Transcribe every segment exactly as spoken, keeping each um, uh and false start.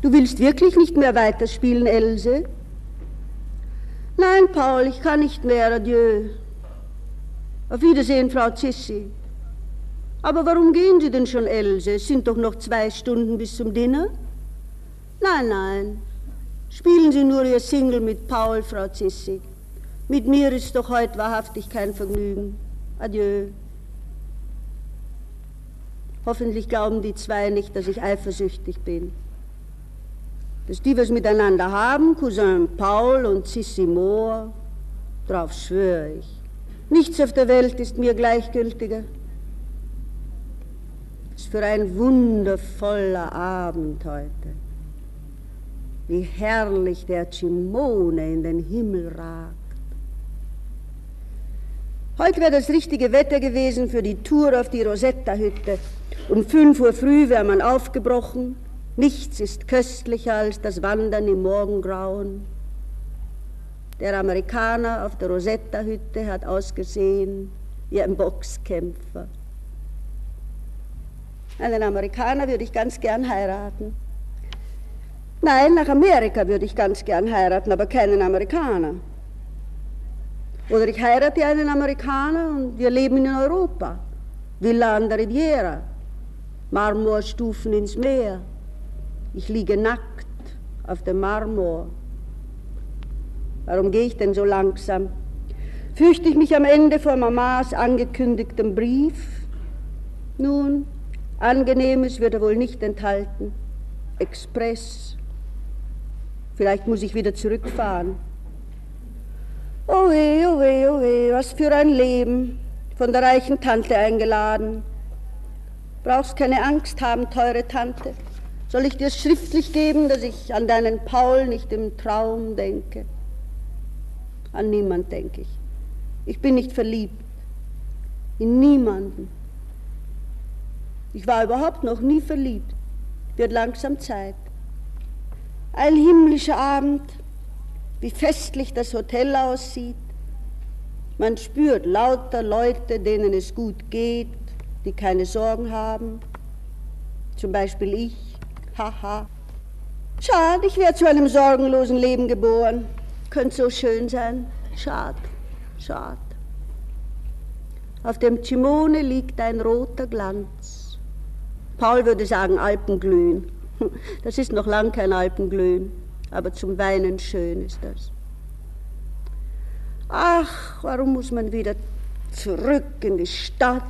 Du willst wirklich nicht mehr weiterspielen, Else? Nein, Paul, ich kann nicht mehr, adieu. Auf Wiedersehen, Frau Zissi. Aber warum gehen Sie denn schon, Else? Es sind doch noch zwei Stunden bis zum Dinner. Nein, nein. Spielen Sie nur Ihr Single mit Paul, Frau Zissi. Mit mir ist doch heute wahrhaftig kein Vergnügen. Adieu. Hoffentlich glauben die zwei nicht, dass ich eifersüchtig bin. Dass die was miteinander haben, Cousin Paul und Zissi Mohr, drauf schwöre ich. Nichts auf der Welt ist mir gleichgültiger. Was für ein wundervoller Abend heute. Wie herrlich der Cimone in den Himmel ragt. Heute wäre das richtige Wetter gewesen für die Tour auf die Rosetta-Hütte. Um fünf Uhr früh wäre man aufgebrochen. Nichts ist köstlicher als das Wandern im Morgengrauen. Der Amerikaner auf der Rosetta-Hütte hat ausgesehen wie ein Boxkämpfer. Einen Amerikaner würde ich ganz gern heiraten. Nein, nach Amerika würde ich ganz gern heiraten, aber keinen Amerikaner. Oder ich heirate einen Amerikaner und wir leben in Europa. Villa an der Riviera, Marmorstufen ins Meer. Ich liege nackt auf dem Marmor. Warum gehe ich denn so langsam? Fürchte ich mich am Ende vor Mamas angekündigtem Brief? Nun, Angenehmes wird er wohl nicht enthalten. Express. Vielleicht muss ich wieder zurückfahren. Oh weh, oh weh, oh weh, was für ein Leben. Von der reichen Tante eingeladen. Brauchst keine Angst haben, teure Tante. Soll ich dir schriftlich geben, dass ich an deinen Paul nicht im Traum denke? An niemand denke ich. Ich bin nicht verliebt. In niemanden. Ich war überhaupt noch nie verliebt. Wird langsam Zeit. Ein himmlischer Abend, wie festlich das Hotel aussieht. Man spürt lauter Leute, denen es gut geht, die keine Sorgen haben. Zum Beispiel ich. Haha. Schade, ich wäre zu einem sorgenlosen Leben geboren. Könnte so schön sein. Schade, schade. Auf dem Cimone liegt ein roter Glanz. Paul würde sagen Alpenglühen. Das ist noch lang kein Alpenglühen, aber zum Weinen schön ist das. Ach, warum muss man wieder zurück in die Stadt?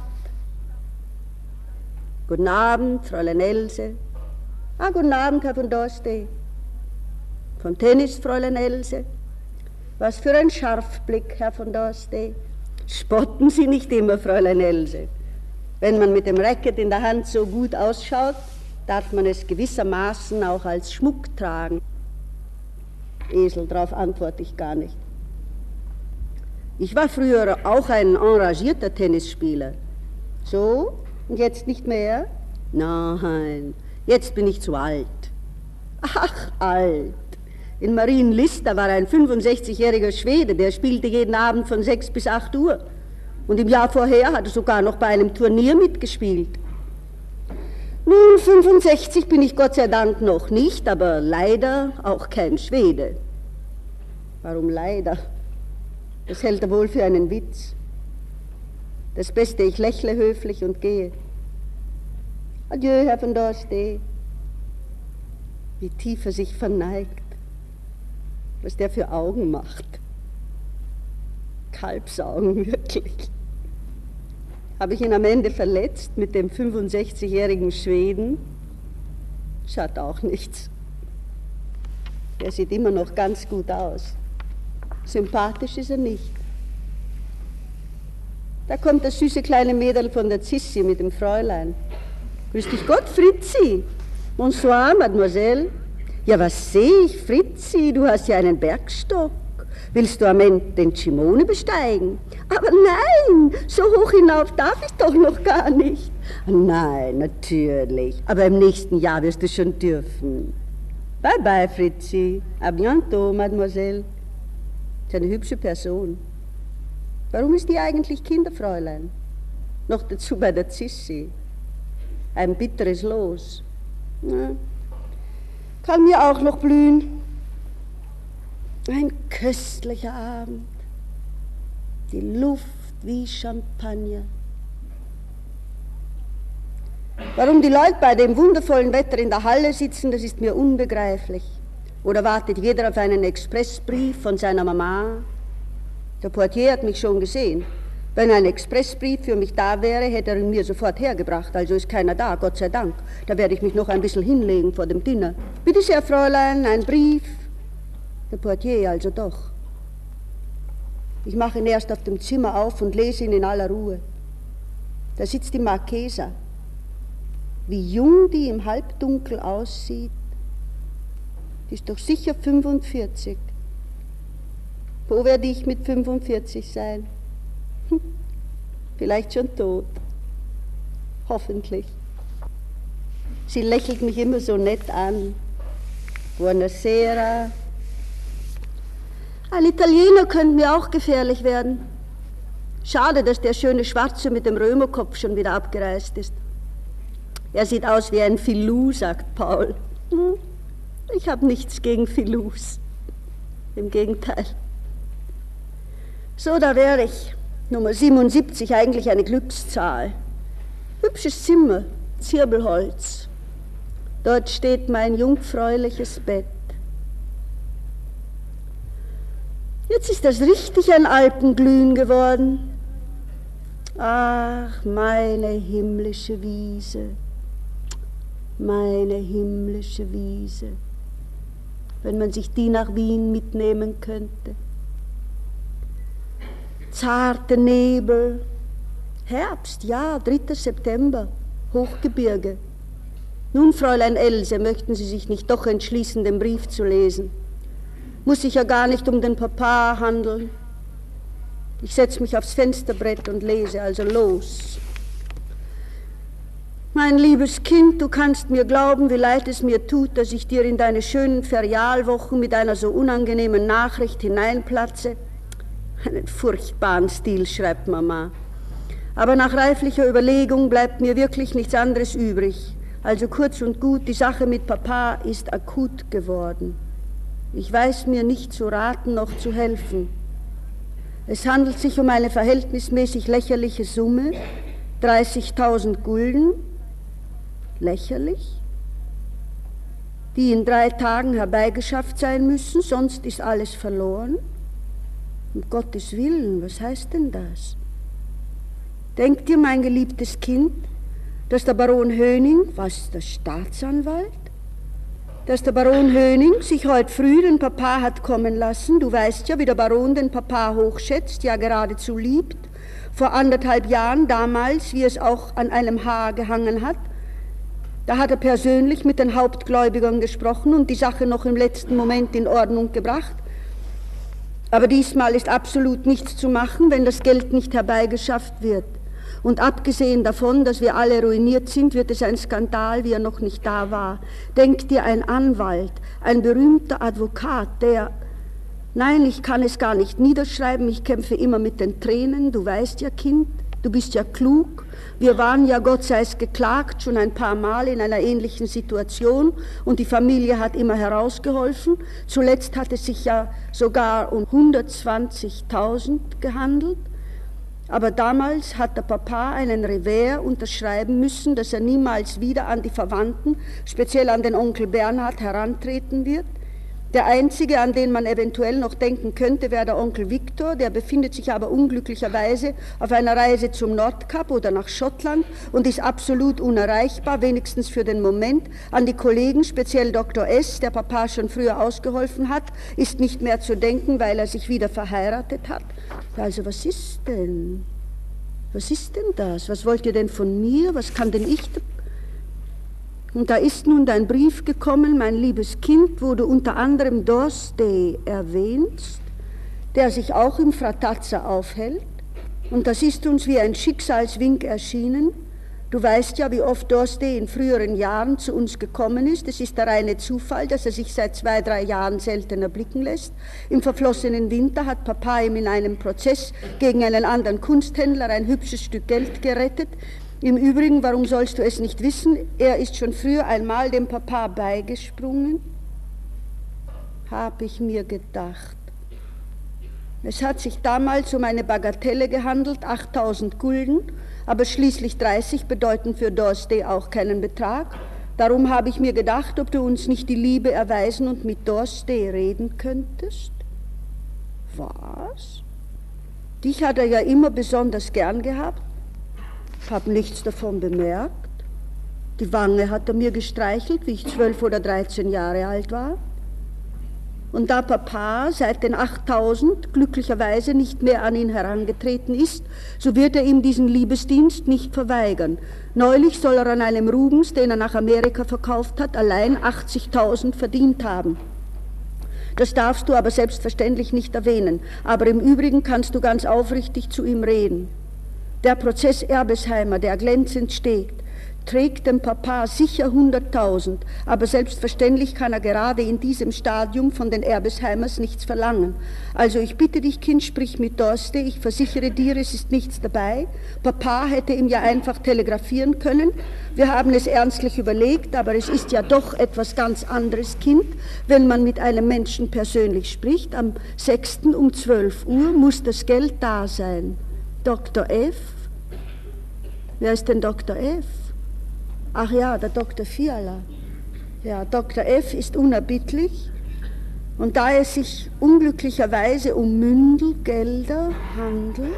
Guten Abend, Fräulein Else. Ah, guten Abend, Herr von Dorste. Vom Tennis, Fräulein Else. Was für ein Scharfblick, Herr von Dorste. Spotten Sie nicht immer, Fräulein Else. Wenn man mit dem Racket in der Hand so gut ausschaut, darf man es gewissermaßen auch als Schmuck tragen. Esel, darauf antworte ich gar nicht. Ich war früher auch ein enragierter Tennisspieler. So, und jetzt nicht mehr? Nein, jetzt bin ich zu alt. Ach, alt. In Marienlyst, da war ein fünfundsechzigjähriger Schwede, der spielte jeden Abend von sechs bis acht Uhr. Und im Jahr vorher hat er sogar noch bei einem Turnier mitgespielt. Nun, fünfundsechzig bin ich Gott sei Dank noch nicht, aber leider auch kein Schwede. Warum leider? Das hält er wohl für einen Witz. Das Beste, ich lächle höflich und gehe. Adieu, Herr von Dorste. Wie tief er sich verneigt. Was der für Augen macht. Kalbsaugen, wirklich. Habe ich ihn am Ende verletzt mit dem fünfundsechzigjährigen Schweden? Schaut auch nichts. Er sieht immer noch ganz gut aus. Sympathisch ist er nicht. Da kommt das süße kleine Mädel von der Zissi mit dem Fräulein. Grüß dich Gott, Fritzi. Bonsoir, Mademoiselle. Ja, was sehe ich, Fritzi, du hast ja einen Bergstock. Willst du am Ende den Cimone besteigen? Aber nein, so hoch hinauf darf ich doch noch gar nicht. Nein, natürlich, aber im nächsten Jahr wirst du schon dürfen. Bye bye, Fritzi. A bientôt, Mademoiselle. Das ist eine hübsche Person. Warum ist die eigentlich Kinderfräulein? Noch dazu bei der Zissi. Ein bitteres Los. Ja. kann mir auch noch blühen. Ein köstlicher Abend, die Luft wie Champagner. Warum die Leute bei dem wundervollen Wetter in der Halle sitzen, das ist mir unbegreiflich. Oder wartet jeder auf einen Expressbrief von seiner Mama? Der Portier hat mich schon gesehen. Wenn ein Expressbrief für mich da wäre, hätte er ihn mir sofort hergebracht. Also ist keiner da, Gott sei Dank. Da werde ich mich noch ein bisschen hinlegen vor dem Dinner. Bitte sehr, Fräulein, ein Brief. Der Portier also doch. Ich mache ihn erst auf dem Zimmer auf und lese ihn in aller Ruhe. Da sitzt die Marchesa. Wie jung die im Halbdunkel aussieht. Die ist doch sicher fünfundvierzig. Wo werde ich mit fünfundvierzig sein? Hm, vielleicht schon tot. Hoffentlich. Sie lächelt mich immer so nett an. Buonasera. Ein Italiener könnte mir auch gefährlich werden. Schade, dass der schöne Schwarze mit dem Römerkopf schon wieder abgereist ist. Er sieht aus wie ein Filou, sagt Paul. Hm, ich habe nichts gegen Filous. Im Gegenteil. So, da wäre ich. Nummer siebenundsiebzig, eigentlich eine Glückszahl. Hübsches Zimmer, Zirbelholz. Dort steht mein jungfräuliches Bett. Jetzt ist das richtig ein Alpenglühen geworden. Ach, meine himmlische Wiese, meine himmlische Wiese, wenn man sich die nach Wien mitnehmen könnte. Zarte Nebel, Herbst, ja, dritter September, Hochgebirge. Nun, Fräulein Else, möchten Sie sich nicht doch entschließen, den Brief zu lesen? Muss sich ja gar nicht um den Papa handeln. Ich setze mich aufs Fensterbrett und lese, also los. Mein liebes Kind, du kannst mir glauben, wie leid es mir tut, dass ich dir in deine schönen Ferialwochen mit einer so unangenehmen Nachricht hineinplatze. Einen furchtbaren Stil, schreibt Mama. Aber nach reiflicher Überlegung bleibt mir wirklich nichts anderes übrig. Also kurz und gut, die Sache mit Papa ist akut geworden. Ich weiß mir nicht zu raten noch zu helfen. Es handelt sich um eine verhältnismäßig lächerliche Summe, dreißigtausend Gulden, lächerlich, die in drei Tagen herbeigeschafft sein müssen, sonst ist alles verloren. Um Gottes Willen, was heißt denn das? Denkt ihr, mein geliebtes Kind, dass der Baron Höning, was, der Staatsanwalt? Dass der Baron Höning sich heute früh den Papa hat kommen lassen, du weißt ja, wie der Baron den Papa hochschätzt, ja geradezu liebt, vor anderthalb Jahren damals, wie es auch an einem Haar gehangen hat, da hat er persönlich mit den Hauptgläubigern gesprochen und die Sache noch im letzten Moment in Ordnung gebracht. Aber diesmal ist absolut nichts zu machen, wenn das Geld nicht herbeigeschafft wird. Und abgesehen davon, dass wir alle ruiniert sind, wird es ein Skandal, wie er noch nicht da war. Denk dir, ein Anwalt, ein berühmter Advokat, der... Nein, ich kann es gar nicht niederschreiben, ich kämpfe immer mit den Tränen, du weißt ja, Kind, du bist ja klug. Wir waren ja, Gott sei es geklagt, schon ein paar Mal in einer ähnlichen Situation und die Familie hat immer herausgeholfen. Zuletzt hat es sich ja sogar um hundertzwanzigtausend gehandelt. Aber damals hat der Papa einen Revers unterschreiben müssen, dass er niemals wieder an die Verwandten, speziell an den Onkel Bernhard, herantreten wird. Der einzige, an den man eventuell noch denken könnte, wäre der Onkel Viktor, der befindet sich aber unglücklicherweise auf einer Reise zum Nordkap oder nach Schottland und ist absolut unerreichbar, wenigstens für den Moment. An die Kollegen, speziell Doktor S., der Papa schon früher ausgeholfen hat, ist nicht mehr zu denken, weil er sich wieder verheiratet hat. Also was ist denn? Was ist denn das? Was wollt ihr denn von mir? Was kann denn ich... Und da ist nun dein Brief gekommen, mein liebes Kind, wo du unter anderem Dorstey erwähnst, der sich auch im Fratazza aufhält. Und das ist uns wie ein Schicksalswink erschienen. Du weißt ja, wie oft Dorstey in früheren Jahren zu uns gekommen ist. Es ist der reine Zufall, dass er sich seit zwei, drei Jahren seltener blicken lässt. Im verflossenen Winter hat Papa ihm in einem Prozess gegen einen anderen Kunsthändler ein hübsches Stück Geld gerettet. Im Übrigen, warum sollst du es nicht wissen, er ist schon früher einmal dem Papa beigesprungen, habe ich mir gedacht. Es hat sich damals um eine Bagatelle gehandelt, achttausend Gulden, aber schließlich dreißig bedeuten für Dorstey auch keinen Betrag. Darum habe ich mir gedacht, ob du uns nicht die Liebe erweisen und mit Dorstey reden könntest. Was? Dich hat er ja immer besonders gern gehabt. Hab nichts davon bemerkt. Die Wange hat er mir gestreichelt, wie ich zwölf oder dreizehn Jahre alt war. Und da Papa seit den achttausend glücklicherweise nicht mehr an ihn herangetreten ist, so wird er ihm diesen Liebesdienst nicht verweigern. Neulich soll er an einem Rubens, den er nach Amerika verkauft hat, allein achtzigtausend verdient haben. Das darfst du aber selbstverständlich nicht erwähnen, aber im Übrigen kannst du ganz aufrichtig zu ihm reden. Der Prozess Erbesheimer, der glänzend steht, trägt dem Papa sicher hunderttausend, aber selbstverständlich kann er gerade in diesem Stadium von den Erbesheimers nichts verlangen. Also ich bitte dich, Kind, sprich mit Dorstey, ich versichere dir, es ist nichts dabei. Papa hätte ihm ja einfach telegrafieren können. Wir haben es ernstlich überlegt, aber es ist ja doch etwas ganz anderes, Kind, wenn man mit einem Menschen persönlich spricht. Am sechsten um zwölf Uhr muss das Geld da sein. Doktor F. Wer ist denn Doktor F? Ach ja, der Doktor Fiala. Ja, Doktor F. ist unerbittlich und da es sich unglücklicherweise um Mündelgelder handelt,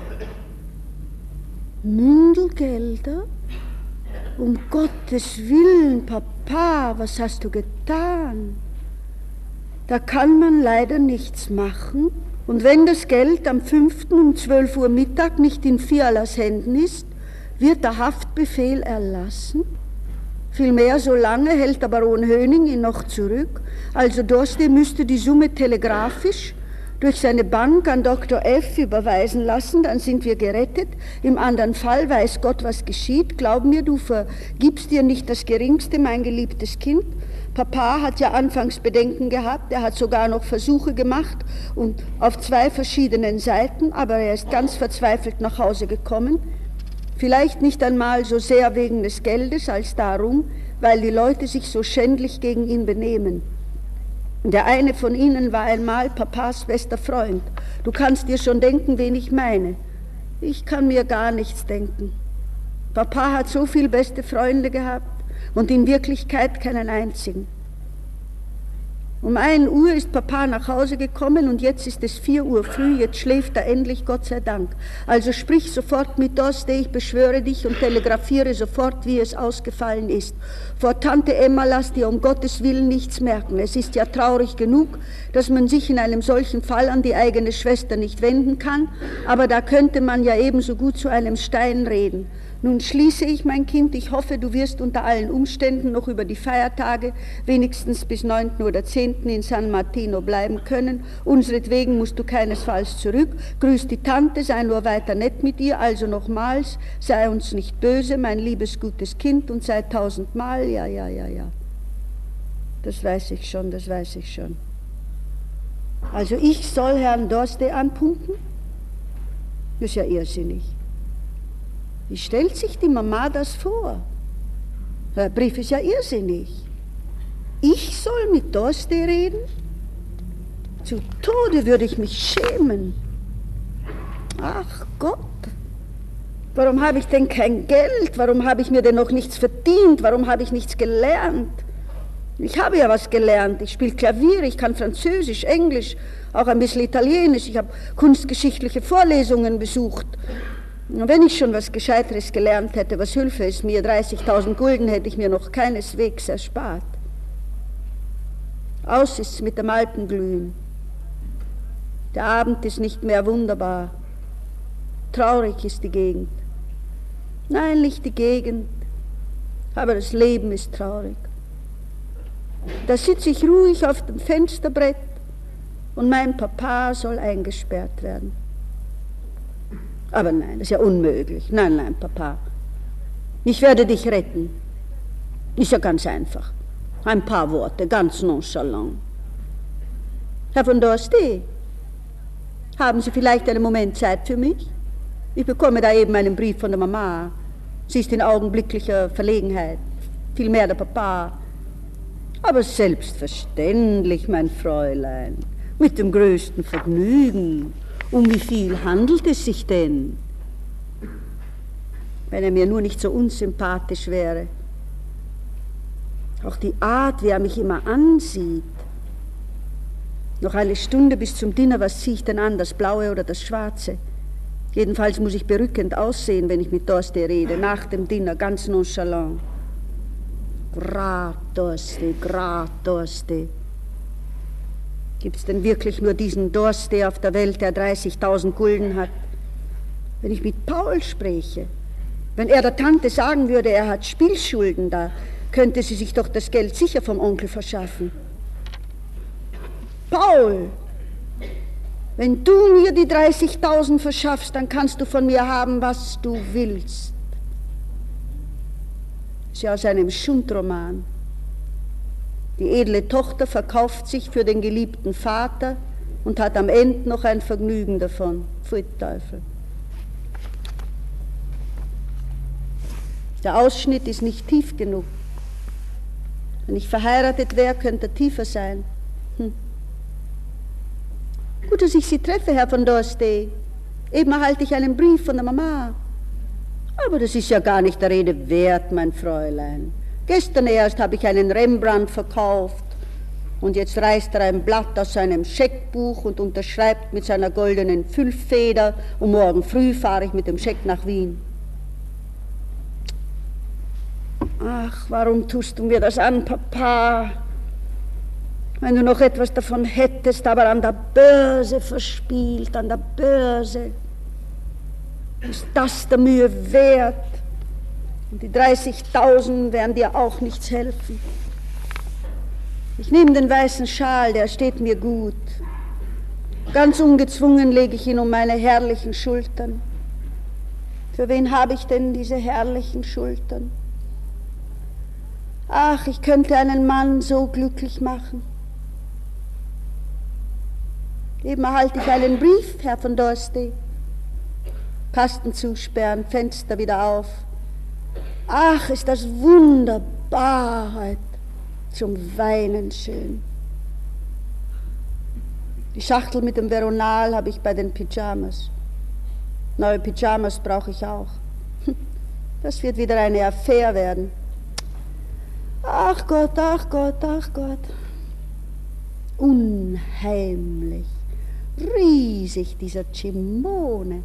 Mündelgelder? Um Gottes Willen, Papa, was hast du getan? Da kann man leider nichts machen und wenn das Geld am fünften um zwölf Uhr Mittag nicht in Fialas Händen ist, wird der Haftbefehl erlassen. Vielmehr, so lange hält der Baron Höning ihn noch zurück. Also Dorstey müsste die Summe telegrafisch durch seine Bank an Doktor F. überweisen lassen, dann sind wir gerettet. Im anderen Fall weiß Gott, was geschieht. Glaub mir, du vergibst dir nicht das Geringste, mein geliebtes Kind. Papa hat ja anfangs Bedenken gehabt, er hat sogar noch Versuche gemacht und auf zwei verschiedenen Seiten, aber er ist ganz verzweifelt nach Hause gekommen. Vielleicht nicht einmal so sehr wegen des Geldes, als darum, weil die Leute sich so schändlich gegen ihn benehmen. Der eine von ihnen war einmal Papas bester Freund. Du kannst dir schon denken, wen ich meine. Ich kann mir gar nichts denken. Papa hat so viele beste Freunde gehabt und in Wirklichkeit keinen einzigen. Um ein Uhr ist Papa nach Hause gekommen und jetzt ist es vier Uhr früh, jetzt schläft er endlich, Gott sei Dank. Also sprich sofort mit Dorstey, ich beschwöre dich und telegrafiere sofort, wie es ausgefallen ist. Vor Tante Emma lass dir um Gottes Willen nichts merken. Es ist ja traurig genug, dass man sich in einem solchen Fall an die eigene Schwester nicht wenden kann, aber da könnte man ja ebenso gut zu einem Stein reden. Nun schließe ich, mein Kind, ich hoffe, du wirst unter allen Umständen noch über die Feiertage wenigstens bis neunten oder zehnten in San Martino bleiben können. Unseretwegen musst du keinesfalls zurück. Grüß die Tante, sei nur weiter nett mit ihr. Also nochmals, sei uns nicht böse, mein liebes, gutes Kind, und sei tausendmal, ja, ja, ja, ja. Das weiß ich schon, das weiß ich schon. Also ich soll Herrn Dorstey anpumpen? Das ist ja irrsinnig. Wie stellt sich die Mama das vor? Der Brief ist ja irrsinnig. Ich soll mit Dorstey reden? Zu Tode würde ich mich schämen. Ach Gott, warum habe ich denn kein Geld? Warum habe ich mir denn noch nichts verdient? Warum habe ich nichts gelernt? Ich habe ja was gelernt. Ich spiele Klavier, ich kann Französisch, Englisch, auch ein bisschen Italienisch. Ich habe kunstgeschichtliche Vorlesungen besucht. Wenn ich schon was Gescheiteres gelernt hätte, was hülfe es mir? dreißigtausend Gulden hätte ich mir noch keineswegs erspart. Aus ist's mit dem Alpenglühen. Der Abend ist nicht mehr wunderbar. Traurig ist die Gegend. Nein, nicht die Gegend, aber das Leben ist traurig. Da sitze ich ruhig auf dem Fensterbrett und mein Papa soll eingesperrt werden. Aber nein, das ist ja unmöglich. Nein, nein, Papa. Ich werde dich retten. Ist ja ganz einfach. Ein paar Worte, ganz nonchalant. Herr von Dorstey, haben Sie vielleicht einen Moment Zeit für mich? Ich bekomme da eben einen Brief von der Mama. Sie ist in augenblicklicher Verlegenheit, vielmehr der Papa. Aber selbstverständlich, mein Fräulein, mit dem größten Vergnügen. Um wie viel handelt es sich denn? Wenn er mir nur nicht so unsympathisch wäre. Auch die Art, wie er mich immer ansieht. Noch eine Stunde bis zum Dinner, was ziehe ich denn an, das Blaue oder das Schwarze? Jedenfalls muss ich berückend aussehen, wenn ich mit Dorste rede, nach dem Dinner, ganz nonchalant. Grad Dorste, Grad Dorste. Gibt es denn wirklich nur diesen Dorste auf der Welt, der dreißigtausend Gulden hat? Wenn ich mit Paul spräche, wenn er der Tante sagen würde, er hat Spielschulden, da könnte sie sich doch das Geld sicher vom Onkel verschaffen. Paul, wenn du mir die dreißigtausend verschaffst, dann kannst du von mir haben, was du willst. Das ist ja aus einem Schundroman. Die edle Tochter verkauft sich für den geliebten Vater und hat am Ende noch ein Vergnügen davon. Pfui Teufel. Der Ausschnitt ist nicht tief genug. Wenn ich verheiratet wäre, könnte er tiefer sein. Hm. Gut, dass ich Sie treffe, Herr von Dorste. Eben erhalte ich einen Brief von der Mama. Aber das ist ja gar nicht der Rede wert, mein Fräulein. Gestern erst habe ich einen Rembrandt verkauft und jetzt reißt er ein Blatt aus seinem Scheckbuch und unterschreibt mit seiner goldenen Füllfeder und morgen früh fahre ich mit dem Scheck nach Wien. Ach, warum tust du mir das an, Papa? Wenn du noch etwas davon hättest, aber an der Börse verspielt, an der Börse. Ist das der Mühe wert? Und die dreißigtausend werden dir auch nichts helfen. Ich nehme den weißen Schal, der steht mir gut. Ganz ungezwungen lege ich ihn um meine herrlichen Schultern. Für wen habe ich denn diese herrlichen Schultern? Ach, ich könnte einen Mann so glücklich machen. Eben erhalte ich einen Brief, Herr von Dorste. Kasten zusperren, Fenster wieder auf. Ach, ist das wunderbar heute, zum Weinen schön. Die Schachtel mit dem Veronal habe ich bei den Pyjamas. Neue Pyjamas brauche ich auch. Das wird wieder eine Affäre werden. Ach Gott, ach Gott, ach Gott. Unheimlich, riesig dieser Cimone.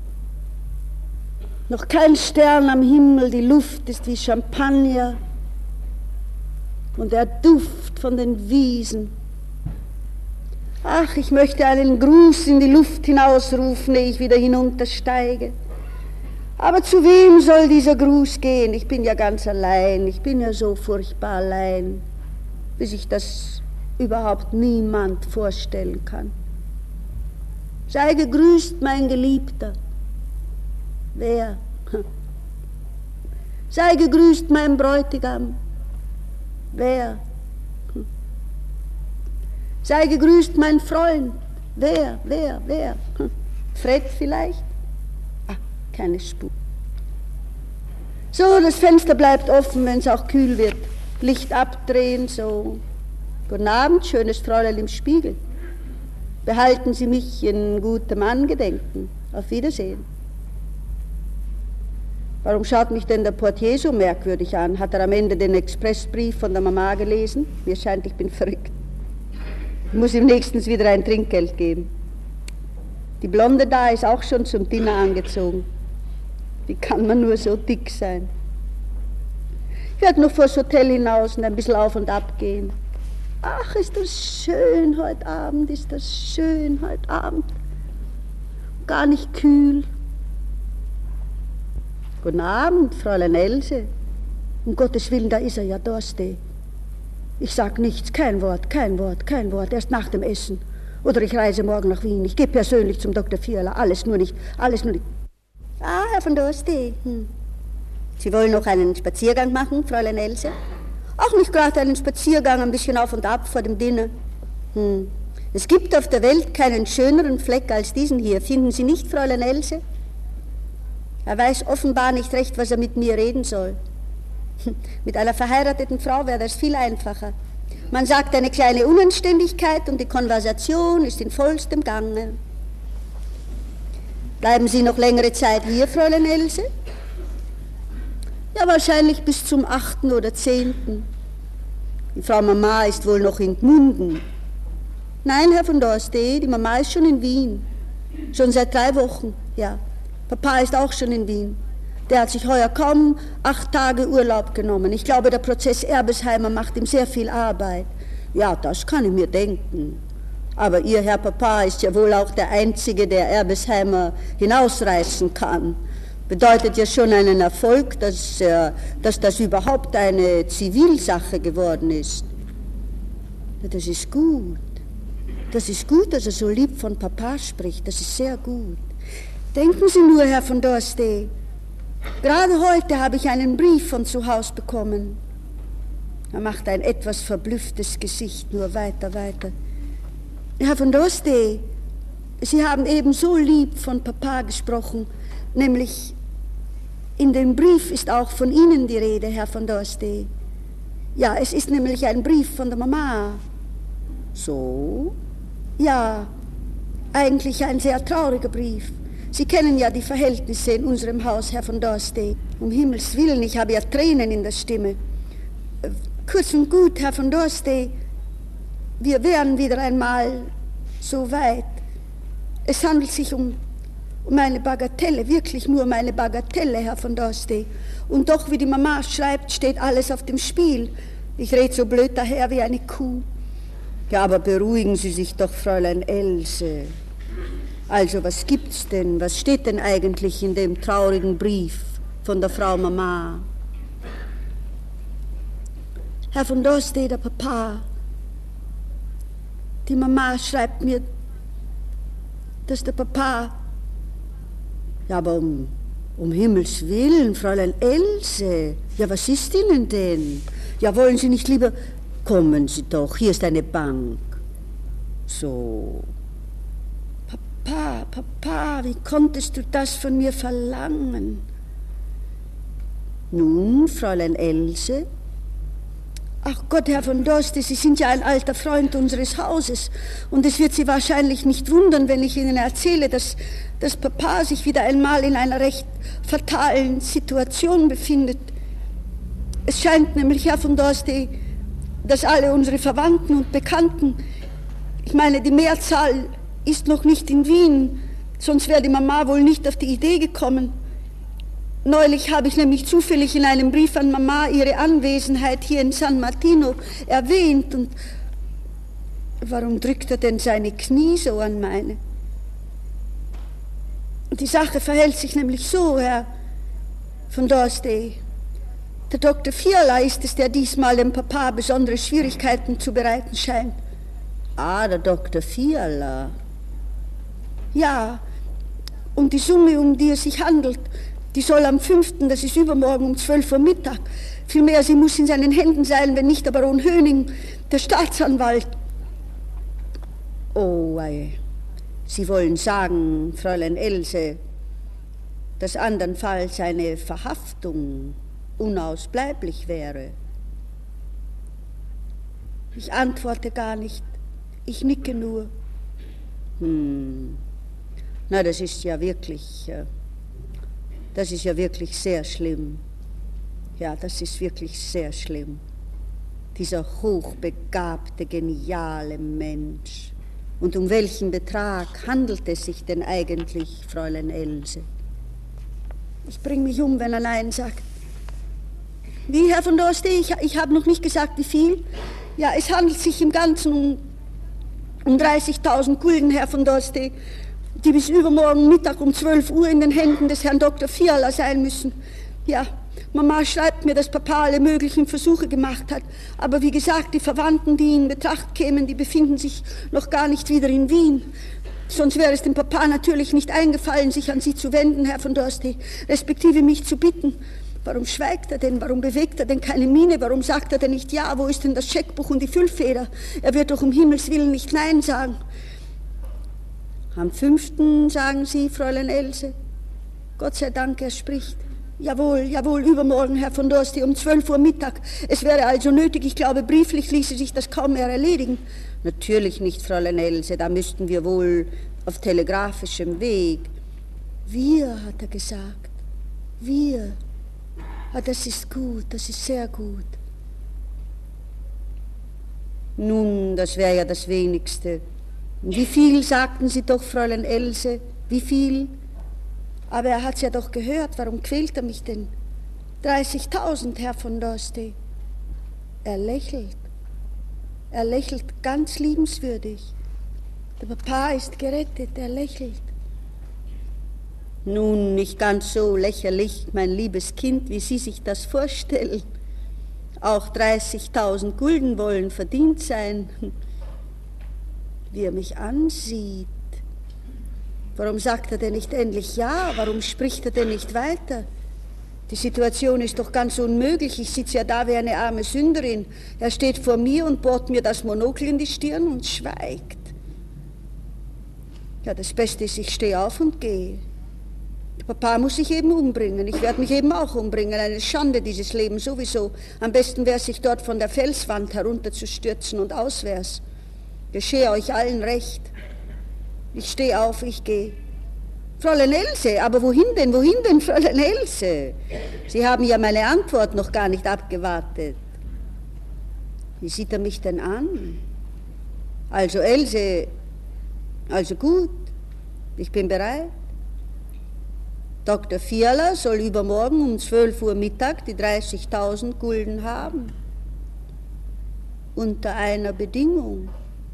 Noch kein Stern am Himmel, die Luft ist wie Champagner und der Duft von den Wiesen. Ach, ich möchte einen Gruß in die Luft hinausrufen, ehe ich wieder hinuntersteige. Aber zu wem soll dieser Gruß gehen? Ich bin ja ganz allein, ich bin ja so furchtbar allein, bis ich das überhaupt niemand vorstellen kann. Sei gegrüßt, mein Geliebter. Wer? Sei gegrüßt, mein Bräutigam. Wer? Sei gegrüßt, mein Freund. Wer? Wer? Wer? Fred vielleicht? Ah, keine Spur. So, das Fenster bleibt offen, wenn es auch kühl wird. Licht abdrehen, so. Guten Abend, schönes Fräulein im Spiegel. Behalten Sie mich in gutem Angedenken. Auf Wiedersehen. Warum schaut mich denn der Portier so merkwürdig an? Hat er am Ende den Expressbrief von der Mama gelesen? Mir scheint, ich bin verrückt. Ich muss ihm nächstens wieder ein Trinkgeld geben. Die Blonde da ist auch schon zum Dinner angezogen. Wie kann man nur so dick sein? Ich werde noch vors Hotel hinaus und ein bisschen auf und ab gehen. Ach, ist das schön heute Abend, ist das schön heute Abend. Gar nicht kühl. Guten Abend, Fräulein Else. Um Gottes Willen, da ist er ja, Dorste. Ich sag nichts, kein Wort, kein Wort, kein Wort, erst nach dem Essen. Oder ich reise morgen nach Wien. Ich gehe persönlich zum Doktor Vierler. Alles nur nicht, alles nur nicht. Ah, Herr von Dorste. Hm. Sie wollen noch einen Spaziergang machen, Fräulein Else? Auch nicht gerade einen Spaziergang, ein bisschen auf und ab vor dem Dinner. Hm. Es gibt auf der Welt keinen schöneren Fleck als diesen hier. Finden Sie nicht, Fräulein Else? Er weiß offenbar nicht recht, was er mit mir reden soll. Mit einer verheirateten Frau wäre das viel einfacher. Man sagt eine kleine Unanständigkeit und die Konversation ist in vollstem Gange. Bleiben Sie noch längere Zeit hier, Fräulein Else? Ja, wahrscheinlich bis zum achten oder zehnten Die Frau Mama ist wohl noch in Gmunden. Nein, Herr von Dorstee, die Mama ist schon in Wien. Schon seit drei Wochen, ja. Papa ist auch schon in Wien. Der hat sich heuer kaum acht Tage Urlaub genommen. Ich glaube, der Prozess Erbesheimer macht ihm sehr viel Arbeit. Ja, das kann ich mir denken. Aber Ihr Herr Papa ist ja wohl auch der Einzige, der Erbesheimer hinausreißen kann. Bedeutet ja schon einen Erfolg, dass, äh, dass das überhaupt eine Zivilsache geworden ist. Ja, das ist gut. Das ist gut, dass er so lieb von Papa spricht. Das ist sehr gut. Denken Sie nur, Herr von Dorstee, gerade heute habe ich einen Brief von zu Hause bekommen. Er macht ein etwas verblüfftes Gesicht, nur weiter, weiter. Herr von Dorstee, Sie haben eben so lieb von Papa gesprochen, nämlich in dem Brief ist auch von Ihnen die Rede, Herr von Dorstee. Ja, es ist nämlich ein Brief von der Mama. So? Ja, eigentlich ein sehr trauriger Brief. Sie kennen ja die Verhältnisse in unserem Haus, Herr von Dorstee. Um Himmels Willen, ich habe ja Tränen in der Stimme. Kurz und gut, Herr von Dorstee, wir wären wieder einmal so weit. Es handelt sich um, um eine Bagatelle, wirklich nur um eine Bagatelle, Herr von Dorstee. Und doch, wie die Mama schreibt, steht alles auf dem Spiel. Ich rede so blöd daher wie eine Kuh. Ja, aber beruhigen Sie sich doch, Fräulein Else. Also, was gibt's denn? Was steht denn eigentlich in dem traurigen Brief von der Frau Mama? Herr von Dorstee, der Papa, die Mama schreibt mir, dass der Papa... Ja, aber um, um Himmels Willen, Fräulein Else, ja, was ist Ihnen denn? Ja, wollen Sie nicht lieber... Kommen Sie doch, hier ist eine Bank. So... Papa, Papa, wie konntest du das von mir verlangen? Nun, Fräulein Else? Ach Gott, Herr von Dorstee, Sie sind ja ein alter Freund unseres Hauses und es wird Sie wahrscheinlich nicht wundern, wenn ich Ihnen erzähle, dass, dass Papa sich wieder einmal in einer recht fatalen Situation befindet. Es scheint nämlich, Herr von Dorstee, dass alle unsere Verwandten und Bekannten, ich meine, die Mehrzahl ist noch nicht in Wien, sonst wäre die Mama wohl nicht auf die Idee gekommen. Neulich habe ich nämlich zufällig in einem Brief an Mama ihre Anwesenheit hier in San Martino erwähnt und warum drückt er denn seine Knie so an meine? Die Sache verhält sich nämlich so, Herr von Dorstee. Der Doktor Fiala ist es, der diesmal dem Papa besondere Schwierigkeiten zu bereiten scheint. Ah, der Doktor Fiala. Ja, und die Summe, um die es sich handelt, die soll am fünften, das ist übermorgen um zwölf Uhr Mittag. Vielmehr, sie muss in seinen Händen sein, wenn nicht der Baron Höning, der Staatsanwalt. Oh, ei. Sie wollen sagen, Fräulein Else, dass andernfalls eine Verhaftung unausbleiblich wäre. Ich antworte gar nicht, ich nicke nur. Hm. Na, das ist ja wirklich, das ist ja wirklich sehr schlimm. Ja, das ist wirklich sehr schlimm. Dieser hochbegabte, geniale Mensch. Und um welchen Betrag handelt es sich denn eigentlich, Fräulein Else? Ich bringe mich um, wenn er Nein sagt. Wie, Herr von Dorstee? Ich, ich habe noch nicht gesagt, wie viel. Ja, es handelt sich im Ganzen um, um dreißigtausend Gulden, Herr von Dorstee, die bis übermorgen Mittag um zwölf Uhr in den Händen des Herrn Doktor Fiala sein müssen. Ja, Mama schreibt mir, dass Papa alle möglichen Versuche gemacht hat. Aber wie gesagt, die Verwandten, die in Betracht kämen, die befinden sich noch gar nicht wieder in Wien. Sonst wäre es dem Papa natürlich nicht eingefallen, sich an Sie zu wenden, Herr von Dorstee, respektive mich zu bitten. Warum schweigt er denn? Warum bewegt er denn keine Miene? Warum sagt er denn nicht ja? Wo ist denn das Scheckbuch und die Füllfeder? Er wird doch um Himmels Willen nicht Nein sagen. Am fünften, sagen Sie, Fräulein Else? Gott sei Dank, er spricht. Jawohl, jawohl, übermorgen, Herr von Dorsti, um zwölf Uhr Mittag. Es wäre also nötig, ich glaube, brieflich ließe sich das kaum mehr erledigen. Natürlich nicht, Fräulein Else, da müssten wir wohl auf telegrafischem Weg. Wir, hat er gesagt, wir. Ah, das ist gut, das ist sehr gut. Nun, das wäre ja das Wenigste. Wie viel, sagten Sie doch, Fräulein Else, wie viel? Aber er hat's ja doch gehört, warum quält er mich denn? dreißigtausend, Herr von Dorsti. Er lächelt. Er lächelt ganz liebenswürdig. Der Papa ist gerettet, er lächelt. Nun, nicht ganz so lächerlich, mein liebes Kind, wie Sie sich das vorstellen. Auch dreißigtausend Gulden wollen verdient sein. Wie er mich ansieht. Warum sagt er denn nicht endlich ja? Warum spricht er denn nicht weiter? Die Situation ist doch ganz unmöglich. Ich sitze ja da wie eine arme Sünderin. Er steht vor mir und bohrt mir das Monokel in die Stirn und schweigt. Ja, das Beste ist, ich stehe auf und gehe. Der Papa muss sich eben umbringen. Ich werde mich eben auch umbringen. Eine Schande, dieses Leben sowieso. Am besten wäre es, sich dort von der Felswand herunterzustürzen und auswärts. Geschehe euch allen recht. Ich stehe auf, ich gehe. Fräulein Else, aber wohin denn, wohin denn, Fräulein Else? Sie haben ja meine Antwort noch gar nicht abgewartet. Wie sieht er mich denn an? Also Else, also gut, ich bin bereit. Doktor Fiala soll übermorgen um zwölf Uhr Mittag die dreißigtausend Gulden haben. Unter einer Bedingung.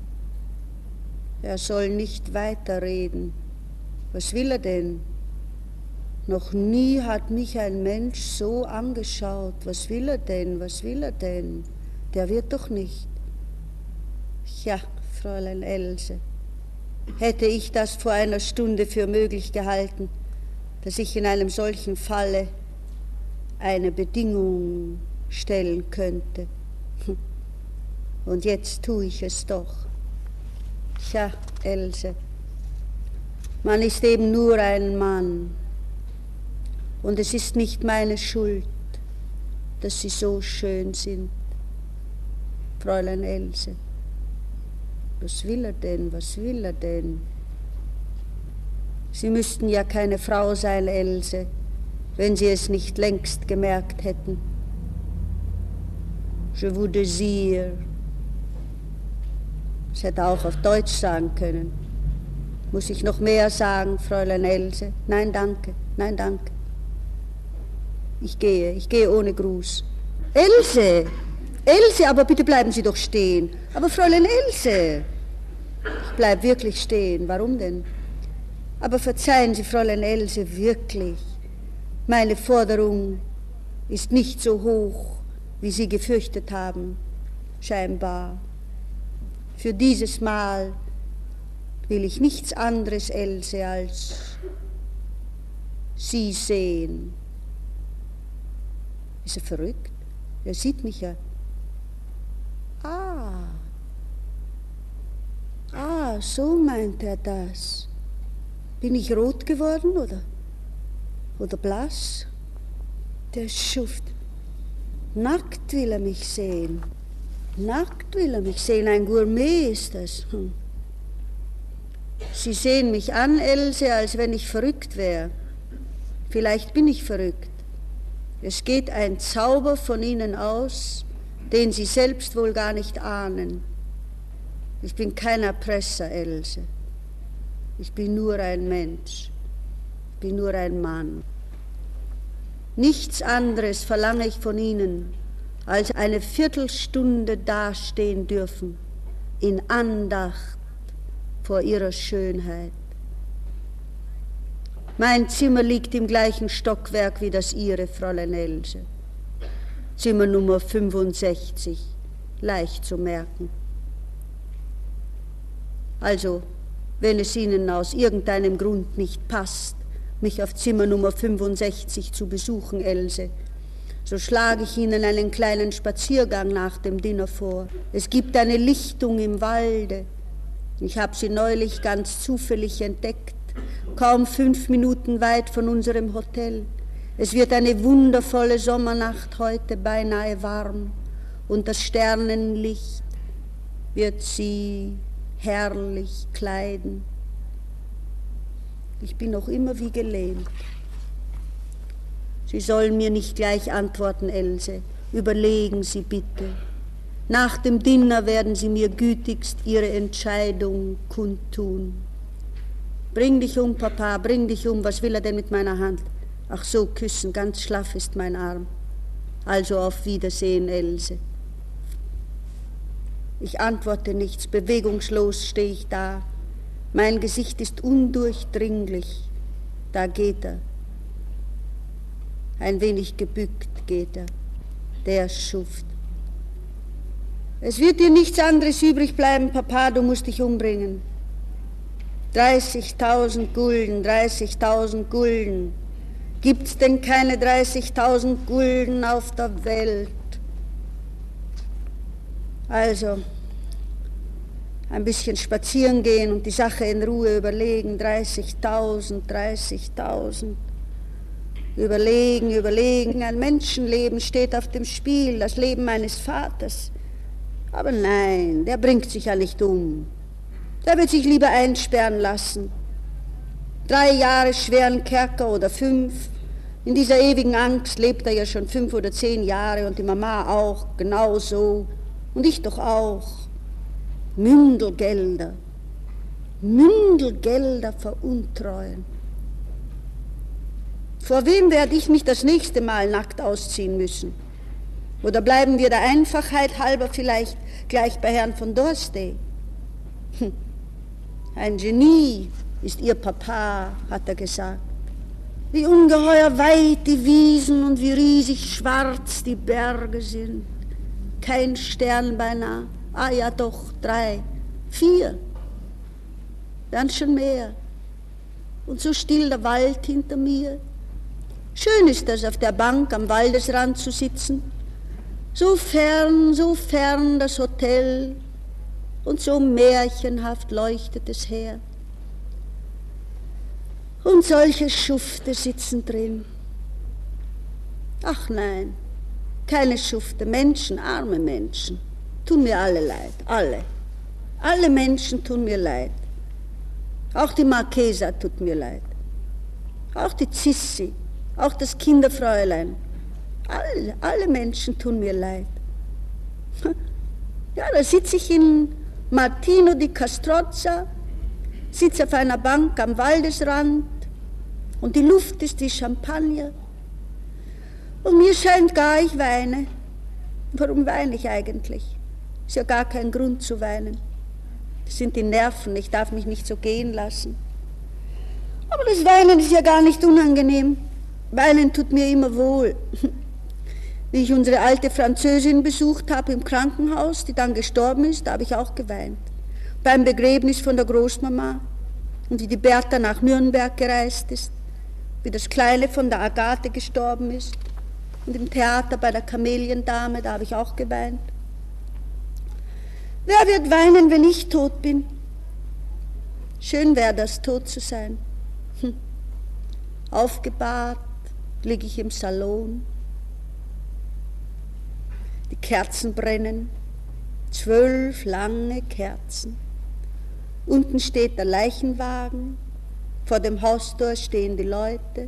Er soll nicht weiterreden. Was will er denn? Noch nie hat mich ein Mensch so angeschaut. Was will er denn? Was will er denn? Der wird doch nicht. Ja, Fräulein Else, hätte ich das vor einer Stunde für möglich gehalten, dass ich in einem solchen Falle eine Bedingung stellen könnte. Und jetzt tue ich es doch. Tja, Else, man ist eben nur ein Mann und es ist nicht meine Schuld, dass Sie so schön sind. Fräulein Else, was will er denn, was will er denn? Sie müssten ja keine Frau sein, Else, wenn Sie es nicht längst gemerkt hätten. Je vous désire. Ich hätte auch auf Deutsch sagen können. Muss ich noch mehr sagen, Fräulein Else? Nein, danke, nein, danke. Ich gehe, ich gehe ohne Gruß. Else, Else, aber bitte bleiben Sie doch stehen. Aber Fräulein Else, ich bleib wirklich stehen, warum denn? Aber verzeihen Sie, Fräulein Else, wirklich. Meine Forderung ist nicht so hoch, wie Sie gefürchtet haben, scheinbar. Für dieses Mal will ich nichts anderes, Else, als Sie sehen. Ist er verrückt? Er sieht mich ja. Ah, ah, so meint er das. Bin ich rot geworden oder, oder blass? Der Schuft. Nackt will er mich sehen. Nackt will er mich sehen, ein Gourmet ist das. Hm. Sie sehen mich an, Else, als wenn ich verrückt wäre. Vielleicht bin ich verrückt. Es geht ein Zauber von Ihnen aus, den Sie selbst wohl gar nicht ahnen. Ich bin kein Erpresser, Else. Ich bin nur ein Mensch. Ich bin nur ein Mann. Nichts anderes verlange ich von Ihnen, als eine Viertelstunde dastehen dürfen, in Andacht vor Ihrer Schönheit. Mein Zimmer liegt im gleichen Stockwerk wie das Ihre, Fräulein Else. Zimmer Nummer fünfundsechzig, leicht zu merken. Also, wenn es Ihnen aus irgendeinem Grund nicht passt, mich auf Zimmer Nummer fünfundsechzig zu besuchen, Else, so schlage ich Ihnen einen kleinen Spaziergang nach dem Dinner vor. Es gibt eine Lichtung im Walde. Ich habe sie neulich ganz zufällig entdeckt. kaum fünf Minuten weit von unserem Hotel. Es wird eine wundervolle Sommernacht heute, beinahe warm, und das Sternenlicht wird sie herrlich kleiden. Ich bin noch immer wie gelähmt. Sie sollen mir nicht gleich antworten, Else. Überlegen Sie bitte. Nach dem Dinner werden Sie mir gütigst Ihre Entscheidung kundtun. Bring dich um, Papa, bring dich um. Was will er denn mit meiner Hand? Ach so, küssen, ganz schlaff ist mein Arm. Also auf Wiedersehen, Else. Ich antworte nichts, bewegungslos stehe ich da. Mein Gesicht ist undurchdringlich. Da geht er. Ein wenig gebückt geht er. Der Schuft. Es wird dir nichts anderes übrig bleiben, Papa, du musst dich umbringen. dreißigtausend Gulden, dreißigtausend Gulden. Gibt's denn keine dreißigtausend Gulden auf der Welt? Also, ein bisschen spazieren gehen und die Sache in Ruhe überlegen. dreißigtausend, dreißigtausend. Überlegen, überlegen. Ein Menschenleben steht auf dem Spiel, das Leben meines Vaters. Aber nein, der bringt sich ja nicht um. Der wird sich lieber einsperren lassen. Drei Jahre schweren Kerker oder fünf. In dieser ewigen Angst lebt er ja schon fünf oder zehn Jahre und die Mama auch, genauso. Und ich doch auch. Mündelgelder. Mündelgelder veruntreuen. Vor wem werde ich mich das nächste Mal nackt ausziehen müssen? Oder bleiben wir der Einfachheit halber vielleicht gleich bei Herrn von Dorstey? Hm. Ein Genie ist Ihr Papa, hat er gesagt. Wie ungeheuer weit die Wiesen und wie riesig schwarz die Berge sind. Kein Stern beinahe. Ah ja doch, drei, vier. Dann schon mehr. Und so still der Wald hinter mir. Schön ist das, auf der Bank am Waldesrand zu sitzen. So fern, so fern das Hotel und so märchenhaft leuchtet es her. Und solche Schufte sitzen drin. Ach nein, keine Schufte, Menschen, arme Menschen, tun mir alle leid, alle. Alle Menschen tun mir leid. Auch die Marchesa tut mir leid. Auch die Zissi, auch das Kinderfräulein. Alle, alle Menschen tun mir leid. Ja, da sitze ich in Martino di Castrozza, sitze auf einer Bank am Waldesrand und die Luft ist wie Champagner. Und mir scheint gar, ich weine. Warum weine ich eigentlich? Ist ja gar kein Grund zu weinen. Das sind die Nerven, ich darf mich nicht so gehen lassen. Aber das Weinen ist ja gar nicht unangenehm. Weinen tut mir immer wohl. Wie ich unsere alte Französin besucht habe im Krankenhaus, die dann gestorben ist, da habe ich auch geweint. Beim Begräbnis von der Großmama und wie die Bertha nach Nürnberg gereist ist, wie das Kleine von der Agathe gestorben ist und im Theater bei der Kameliendame, da habe ich auch geweint. Wer wird weinen, wenn ich tot bin? Schön wäre das, tot zu sein. Hm. Aufgebahrt liege ich im Salon. Die Kerzen brennen, zwölf lange Kerzen. Unten steht der Leichenwagen, vor dem Haustor stehen die Leute.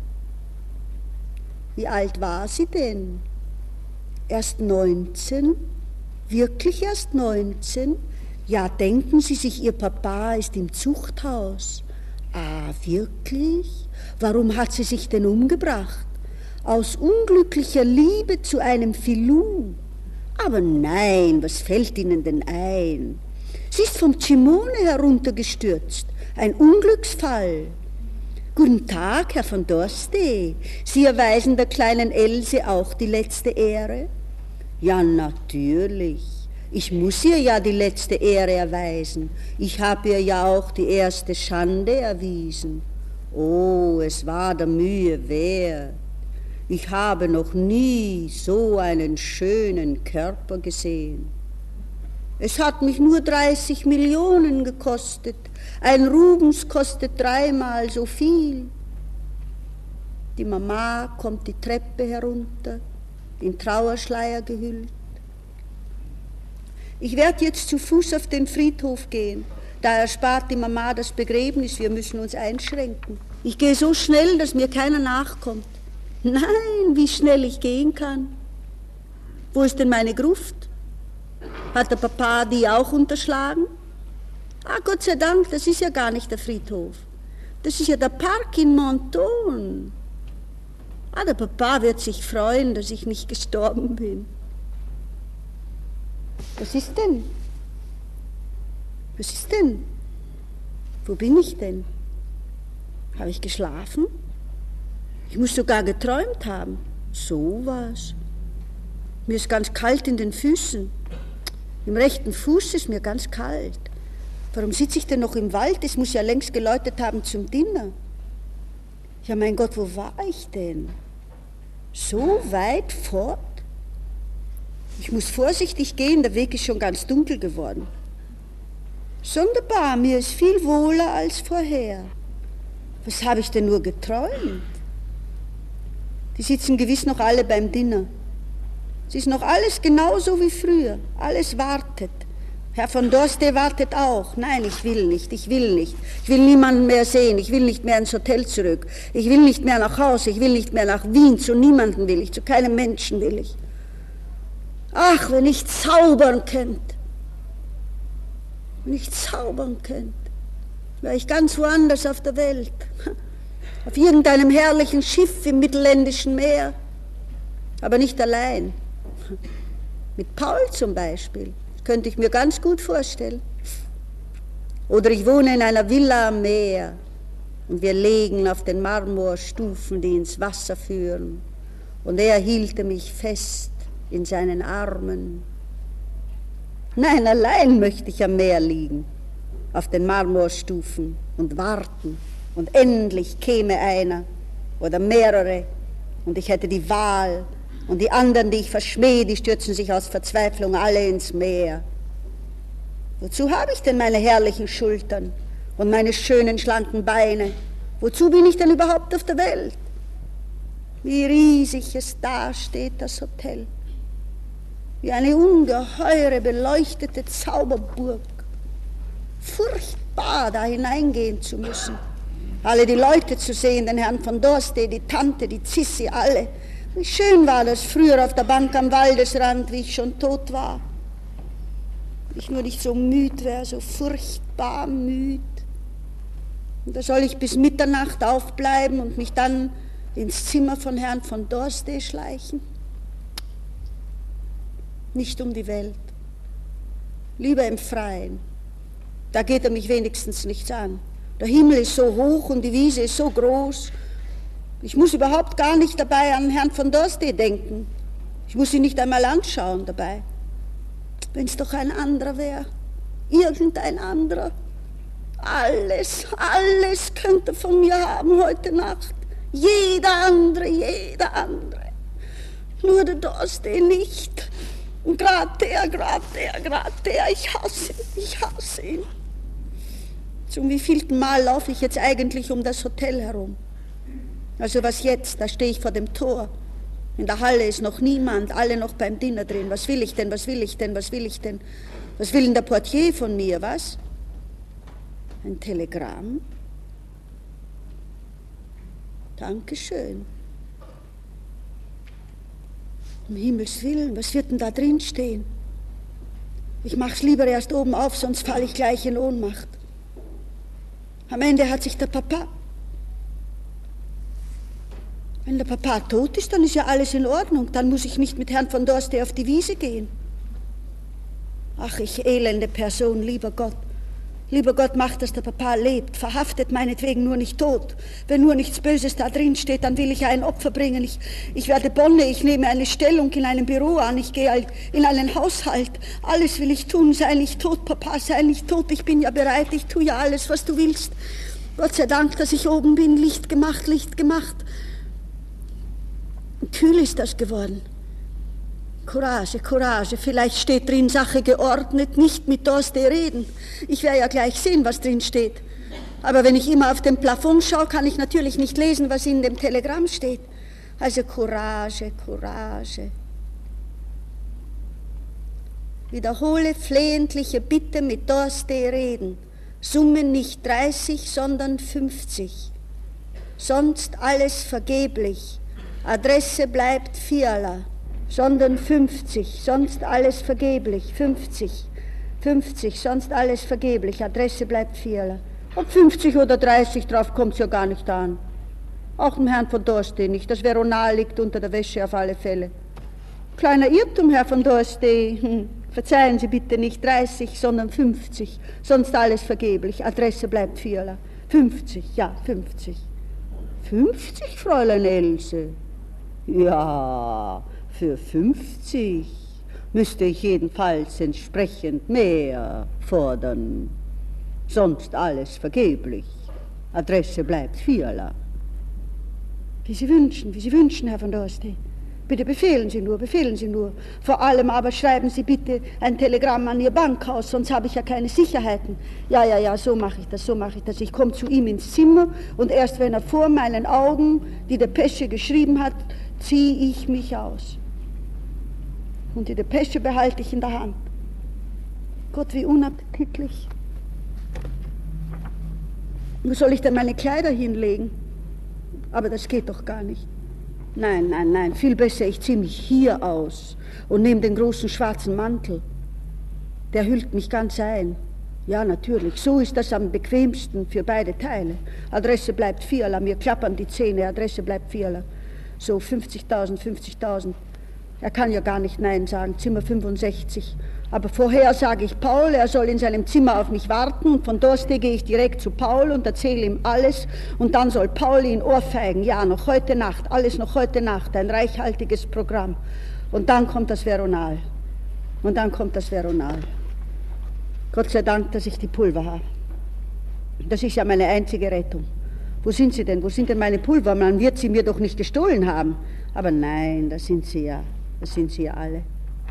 Wie alt war sie denn? Erst neunzehn? Wirklich erst neunzehn? Ja, denken Sie sich, Ihr Papa ist im Zuchthaus. Ah, wirklich? Warum hat sie sich denn umgebracht? Aus unglücklicher Liebe zu einem Filou. Aber nein, was fällt Ihnen denn ein? Sie ist vom Cimone heruntergestürzt. Ein Unglücksfall. Guten Tag, Herr von Dorstey. Sie erweisen der kleinen Else auch die letzte Ehre? Ja, natürlich. Ich muss ihr ja die letzte Ehre erweisen. Ich habe ihr ja auch die erste Schande erwiesen. Oh, es war der Mühe wert. Ich habe noch nie so einen schönen Körper gesehen. Es hat mich nur dreißig Millionen gekostet. Ein Rubens kostet dreimal so viel. Die Mama kommt die Treppe herunter, in Trauerschleier gehüllt. Ich werde jetzt zu Fuß auf den Friedhof gehen. Da erspart die Mama das Begräbnis, wir müssen uns einschränken. Ich gehe so schnell, dass mir keiner nachkommt. Nein, wie schnell ich gehen kann. Wo ist denn meine Gruft? Hat der Papa die auch unterschlagen? Ah, Gott sei Dank, das ist ja gar nicht der Friedhof. Das ist ja der Park in Menton. Ah, der Papa wird sich freuen, dass ich nicht gestorben bin. Was ist denn? Was ist denn? Wo bin ich denn? Habe ich geschlafen? Ich muss sogar geträumt haben. So was. Mir ist ganz kalt in den Füßen. Im rechten Fuß ist mir ganz kalt. Warum sitze ich denn noch im Wald? Es muss ja längst geläutet haben zum Dinner. Ja, mein Gott, wo war ich denn? So weit fort? Ich muss vorsichtig gehen, der Weg ist schon ganz dunkel geworden. Sonderbar, mir ist viel wohler als vorher. Was habe ich denn nur geträumt? Die sitzen gewiss noch alle beim Dinner. Es ist noch alles genauso wie früher. Alles wartet. Herr von Dorste wartet auch. Nein, ich will nicht, ich will nicht. Ich will niemanden mehr sehen. Ich will nicht mehr ins Hotel zurück. Ich will nicht mehr nach Hause. Ich will nicht mehr nach Wien. Zu niemandem will ich, zu keinem Menschen will ich. Ach, wenn ich zaubern könnte. Wenn ich zaubern könnte, wäre ich ganz woanders auf der Welt. Auf irgendeinem herrlichen Schiff im mittelländischen Meer. Aber nicht allein. Mit Paul zum Beispiel. Das könnte ich mir ganz gut vorstellen. Oder ich wohne in einer Villa am Meer und wir legen auf den Marmorstufen, die ins Wasser führen. Und er hielte mich fest in seinen Armen. Nein, allein möchte ich am Meer liegen, auf den Marmorstufen und warten. Und endlich käme einer oder mehrere und ich hätte die Wahl. Und die anderen, die ich verschmähe, die stürzen sich aus Verzweiflung alle ins Meer. Wozu habe ich denn meine herrlichen Schultern und meine schönen, schlanken Beine? Wozu bin ich denn überhaupt auf der Welt? Wie riesig es dasteht, das Hotel. Wie eine ungeheure, beleuchtete Zauberburg. Furchtbar, da hineingehen zu müssen. Alle die Leute zu sehen, den Herrn von Dorste, die Tante, die Zissi, alle. Wie schön war das früher auf der Bank am Waldesrand, wie ich schon tot war. Wenn ich nur nicht so müd wäre, so furchtbar müd. Und da soll ich bis Mitternacht aufbleiben und mich dann ins Zimmer von Herrn von Dorste schleichen. Nicht um die Welt. Lieber im Freien. Da geht er mich wenigstens nichts an. Der Himmel ist so hoch und die Wiese ist so groß. Ich muss überhaupt gar nicht dabei an Herrn von Dorste denken. Ich muss ihn nicht einmal anschauen dabei. Wenn es doch ein anderer wäre, irgendein anderer. Alles, alles könnte von mir haben heute Nacht. Jeder andere, jeder andere. Nur der Dorste nicht. Und gerade der, gerade der, gerade der. Ich hasse ihn, ich hasse ihn. Zum wievielten Mal laufe ich jetzt eigentlich um das Hotel herum? Also was jetzt? Da stehe ich vor dem Tor. In der Halle ist noch niemand, alle noch beim Dinner drin. Was will ich denn, was will ich denn, was will ich denn? Was will denn der Portier von mir, was? Ein Telegramm? Dankeschön. Um Himmels Willen, was wird denn da drin stehen? Ich mach's lieber erst oben auf, sonst falle ich gleich in Ohnmacht. Am Ende hat sich der Papa... Wenn der Papa tot ist, dann ist ja alles in Ordnung. Dann muss ich nicht mit Herrn von Dorste auf die Wiese gehen. Ach, ich elende Person, lieber Gott. Lieber Gott, mach, dass der Papa lebt. Verhaftet meinetwegen nur nicht tot. Wenn nur nichts Böses da drin steht, dann will ich ja ein Opfer bringen. Ich, ich werde Bonne, ich nehme eine Stellung in einem Büro an. Ich gehe in einen Haushalt. Alles will ich tun. Sei nicht tot, Papa, sei nicht tot. Ich bin ja bereit. Ich tue ja alles, was du willst. Gott sei Dank, dass ich oben bin. Licht gemacht, Licht gemacht. Kühl ist das geworden. Courage, Courage, vielleicht steht drin, Sache geordnet, nicht mit Dorstey reden. Ich werde ja gleich sehen, was drin steht. Aber wenn ich immer auf den Plafond schaue, kann ich natürlich nicht lesen, was in dem Telegramm steht. Also Courage, Courage. Wiederhole flehentliche Bitte mit Dorstey reden. Summe nicht dreißig, sondern fünfzig. Sonst alles vergeblich. Adresse bleibt Fiala, sondern fünfzig. Sonst alles vergeblich. fünfzig. fünfzig, sonst alles vergeblich. Adresse bleibt Fiala. Ob fünfzig oder dreißig, drauf kommt es ja gar nicht an. Auch dem Herrn von Dorstey nicht. Das Veronal liegt unter der Wäsche auf alle Fälle. Kleiner Irrtum, Herr von Dorstey. Hm. Verzeihen Sie bitte nicht dreißig, sondern fünfzig. Sonst alles vergeblich. Adresse bleibt Fiala. fünfzig, ja, fünfzig. fünfzig, Fräulein Else? Ja, für fünfzig müsste ich jedenfalls entsprechend mehr fordern. Sonst alles vergeblich. Adresse bleibt Fiala. Wie Sie wünschen, wie Sie wünschen, Herr von Dorstey. Bitte befehlen Sie nur, befehlen Sie nur. Vor allem aber schreiben Sie bitte ein Telegramm an Ihr Bankhaus, sonst habe ich ja keine Sicherheiten. Ja, ja, ja, so mache ich das, so mache ich das. Ich komme zu ihm ins Zimmer und erst wenn er vor meinen Augen die Depesche geschrieben hat, ziehe ich mich aus. Und die Depesche behalte ich in der Hand. Gott, wie unappetitlich. Wo soll ich denn meine Kleider hinlegen? Aber das geht doch gar nicht. Nein, nein, nein, viel besser, ich ziehe mich hier aus und nehme den großen schwarzen Mantel. Der hüllt mich ganz ein. Ja, natürlich, so ist das am bequemsten für beide Teile. Adresse bleibt Fiala, mir klappern die Zähne, Adresse bleibt Fiala. So, fünfzigtausend, fünfzigtausend. Er kann ja gar nicht Nein sagen, Zimmer fünfundsechzig. Aber vorher sage ich Paul, er soll in seinem Zimmer auf mich warten und von Dorstey gehe ich direkt zu Paul und erzähle ihm alles und dann soll Paul ihn ohrfeigen. Ja, noch heute Nacht, alles noch heute Nacht, ein reichhaltiges Programm. Und dann kommt das Veronal. Und dann kommt das Veronal. Gott sei Dank, dass ich die Pulver habe. Das ist ja meine einzige Rettung. Wo sind sie denn? Wo sind denn meine Pulver? Man wird sie mir doch nicht gestohlen haben. Aber nein, das sind sie ja. Das sind sie ja alle.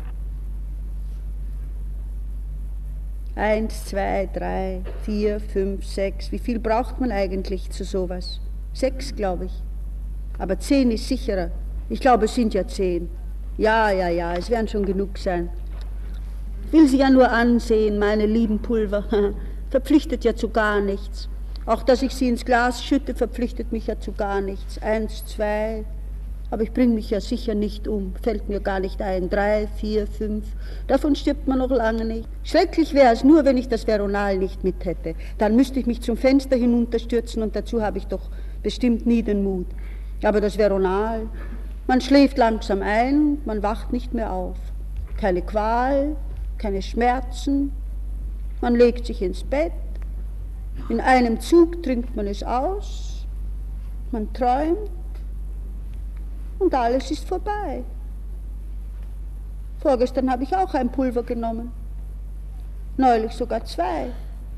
Eins, zwei, drei, vier, fünf, sechs. Wie viel braucht man eigentlich zu sowas? Sechs, glaube ich. Aber zehn ist sicherer. Ich glaube, es sind ja zehn. Ja, ja, ja, es werden schon genug sein. Ich will sie ja nur ansehen, meine lieben Pulver. Verpflichtet ja zu gar nichts. Auch, dass ich sie ins Glas schütte, verpflichtet mich ja zu gar nichts. Eins, zwei, aber ich bringe mich ja sicher nicht um, fällt mir gar nicht ein. Drei, vier, fünf, davon stirbt man noch lange nicht. Schrecklich wäre es nur, wenn ich das Veronal nicht mit hätte. Dann müsste ich mich zum Fenster hinunterstürzen und dazu habe ich doch bestimmt nie den Mut. Aber das Veronal, man schläft langsam ein, man wacht nicht mehr auf. Keine Qual, keine Schmerzen, man legt sich ins Bett, in einem Zug trinkt man es aus, man träumt, und alles ist vorbei. Vorgestern habe ich auch ein Pulver genommen. Neulich sogar zwei.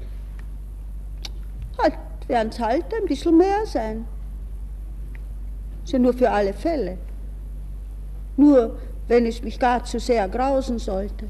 Halt, werden es halt ein bisschen mehr sein. Ist ja nur für alle Fälle. Nur, wenn es mich gar zu sehr grausen sollte.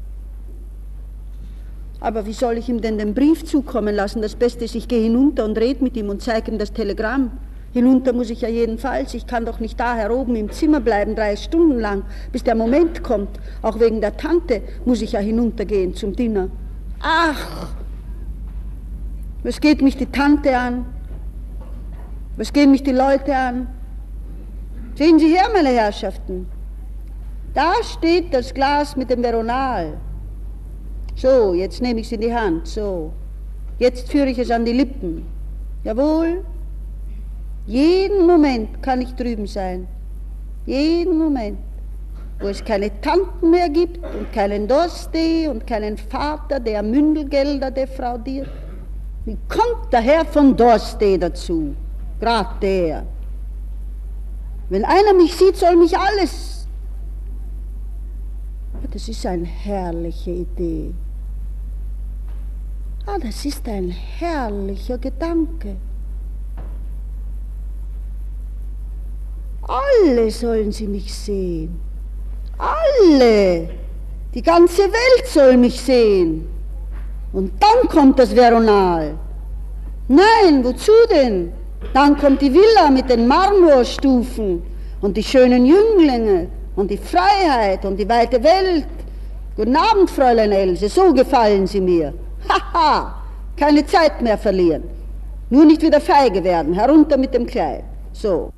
Aber wie soll ich ihm denn den Brief zukommen lassen? Das Beste ist, ich gehe hinunter und rede mit ihm und zeige ihm das Telegramm. Hinunter muss ich ja jedenfalls, ich kann doch nicht da heroben im Zimmer bleiben, drei Stunden lang, bis der Moment kommt. Auch wegen der Tante muss ich ja hinuntergehen zum Dinner. Ach, was geht mich die Tante an? Was gehen mich die Leute an? Sehen Sie her, meine Herrschaften, da steht das Glas mit dem Veronal. So, jetzt nehme ich es in die Hand, so. Jetzt führe ich es an die Lippen. Jawohl. Jeden Moment kann ich drüben sein. Jeden Moment. Wo es keine Tanten mehr gibt und keinen Dorstey und keinen Vater, der Mündelgelder defraudiert. Wie kommt der Herr von Dorstey dazu? Gerade der. Wenn einer mich sieht, soll mich alles. Das ist eine herrliche Idee. Ah, das ist ein herrlicher Gedanke. Alle sollen sie mich sehen. Alle, die ganze Welt soll mich sehen. Und dann kommt das Veronal. Nein, wozu denn? Dann kommt die Villa mit den Marmorstufen und die schönen Jünglinge und die Freiheit und die weite Welt. Guten Abend, Fräulein Else, so gefallen Sie mir. Haha, keine Zeit mehr verlieren. Nur nicht wieder feige werden, herunter mit dem Kleid. So.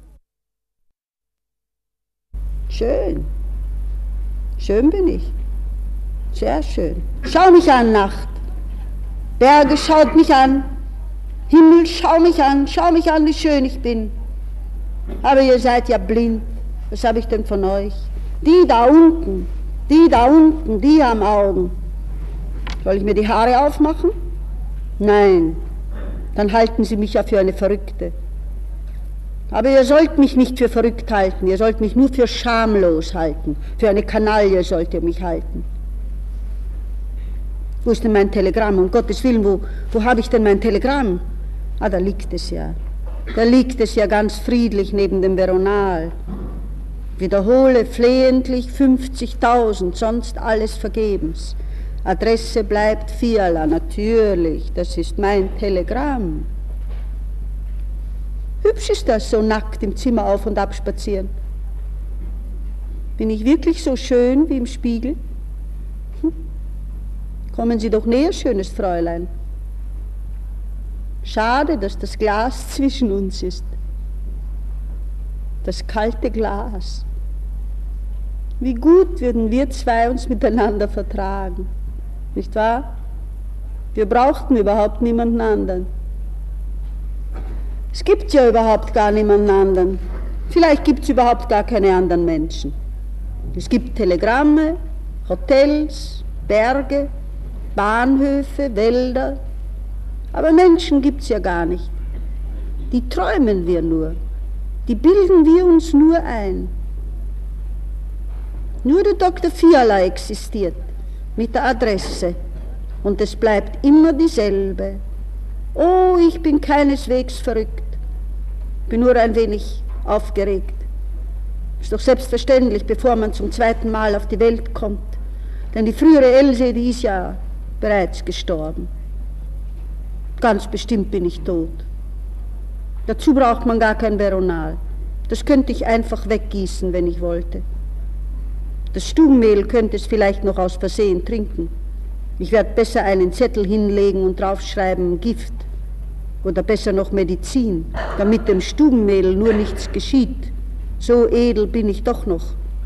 Schön. Schön bin ich. Sehr schön. Schau mich an, Nacht. Berge, schaut mich an. Himmel, schau mich an, schau mich an, wie schön ich bin. Aber ihr seid ja blind. Was habe ich denn von euch? Die da unten, die da unten, die haben Augen. Soll ich mir die Haare aufmachen? Nein, dann halten sie mich ja für eine Verrückte. Aber ihr sollt mich nicht für verrückt halten, ihr sollt mich nur für schamlos halten. Für eine Kanaille sollt ihr mich halten. Wo ist denn mein Telegramm? Um Gottes Willen, wo, wo habe ich denn mein Telegramm? Ah, da liegt es ja. Da liegt es ja ganz friedlich neben dem Veronal. Wiederhole flehentlich fünfzigtausend, sonst alles vergebens. Adresse bleibt Fiala, natürlich, das ist mein Telegramm. Hübsch ist das, so nackt im Zimmer auf und ab spazieren. Bin ich wirklich so schön wie im Spiegel? Hm? Kommen Sie doch näher, schönes Fräulein. Schade, dass das Glas zwischen uns ist. Das kalte Glas. Wie gut würden wir zwei uns miteinander vertragen, nicht wahr? Wir brauchten überhaupt niemanden anderen. Es gibt ja überhaupt gar niemanden anderen. Vielleicht gibt es überhaupt gar keine anderen Menschen. Es gibt Telegramme, Hotels, Berge, Bahnhöfe, Wälder, aber Menschen gibt es ja gar nicht. Die träumen wir nur, die bilden wir uns nur ein. Nur der Doktor Fiala existiert mit der Adresse und es bleibt immer dieselbe. Oh, ich bin keineswegs verrückt, bin nur ein wenig aufgeregt. Ist doch selbstverständlich, bevor man zum zweiten Mal auf die Welt kommt, denn die frühere Else, die ist ja bereits gestorben. Ganz bestimmt bin ich tot. Dazu braucht man gar kein Veronal. Das könnte ich einfach weggießen, wenn ich wollte. Das Stubenmehl könnte es vielleicht noch aus Versehen trinken. Ich werde besser einen Zettel hinlegen und draufschreiben Gift oder besser noch Medizin, damit dem Stubenmehl nur nichts geschieht. So edel bin ich doch noch.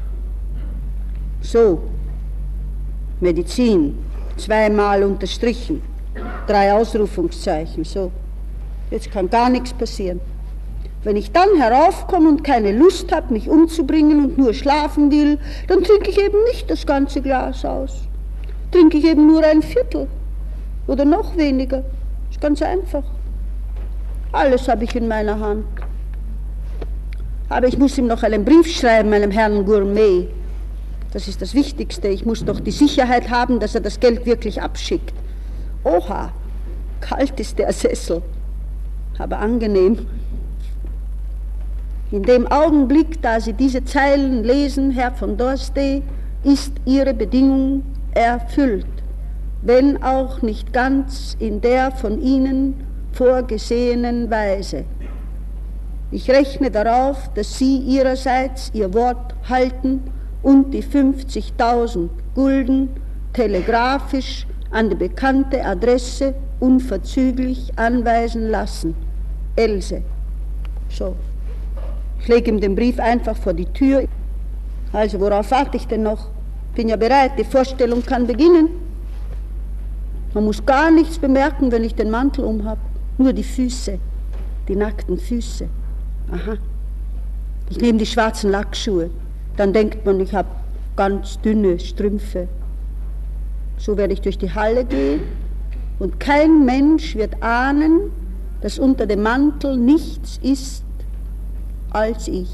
So, Medizin, zweimal unterstrichen, drei Ausrufungszeichen, so. Jetzt kann gar nichts passieren. Wenn ich dann heraufkomme und keine Lust habe, mich umzubringen und nur schlafen will, dann trinke ich eben nicht das ganze Glas aus. Trinke ich eben nur ein Viertel oder noch weniger. Ist ganz einfach. Alles habe ich in meiner Hand. Aber ich muss ihm noch einen Brief schreiben, meinem Herrn Gourmet. Das ist das Wichtigste. Ich muss doch die Sicherheit haben, dass er das Geld wirklich abschickt. Oha, kalt ist der Sessel, aber angenehm. In dem Augenblick, da Sie diese Zeilen lesen, Herr von Dorstey, ist Ihre Bedingung erfüllt, wenn auch nicht ganz in der von Ihnen vorgesehenen Weise. Ich rechne darauf, dass Sie Ihrerseits Ihr Wort halten und die fünfzigtausend Gulden telegrafisch an die bekannte Adresse unverzüglich anweisen lassen. Else. So. Ich lege ihm den Brief einfach vor die Tür. Also, worauf warte ich denn noch? Bin ja bereit, die Vorstellung kann beginnen. Man muss gar nichts bemerken, wenn ich den Mantel umhab. Nur die Füße, die nackten Füße. Aha. Ich nehme die schwarzen Lackschuhe. Dann denkt man, ich habe ganz dünne Strümpfe. So werde ich durch die Halle gehen und kein Mensch wird ahnen, dass unter dem Mantel nichts ist als ich.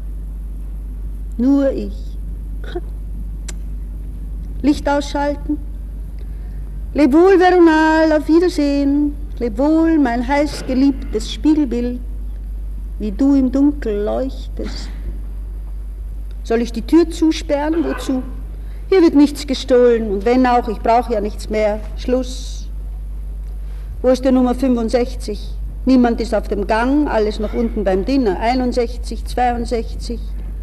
Nur ich. Licht ausschalten. Leb wohl, Veronal, auf Wiedersehen. Leb wohl, mein heiß geliebtes Spiegelbild, wie du im Dunkel leuchtest. Soll ich die Tür zusperren? Wozu? Hier wird nichts gestohlen und wenn auch, ich brauche ja nichts mehr. Schluss. Wo ist die Nummer fünfundsechzig? Niemand ist auf dem Gang, alles noch unten beim Dinner. einundsechzig, zweiundsechzig,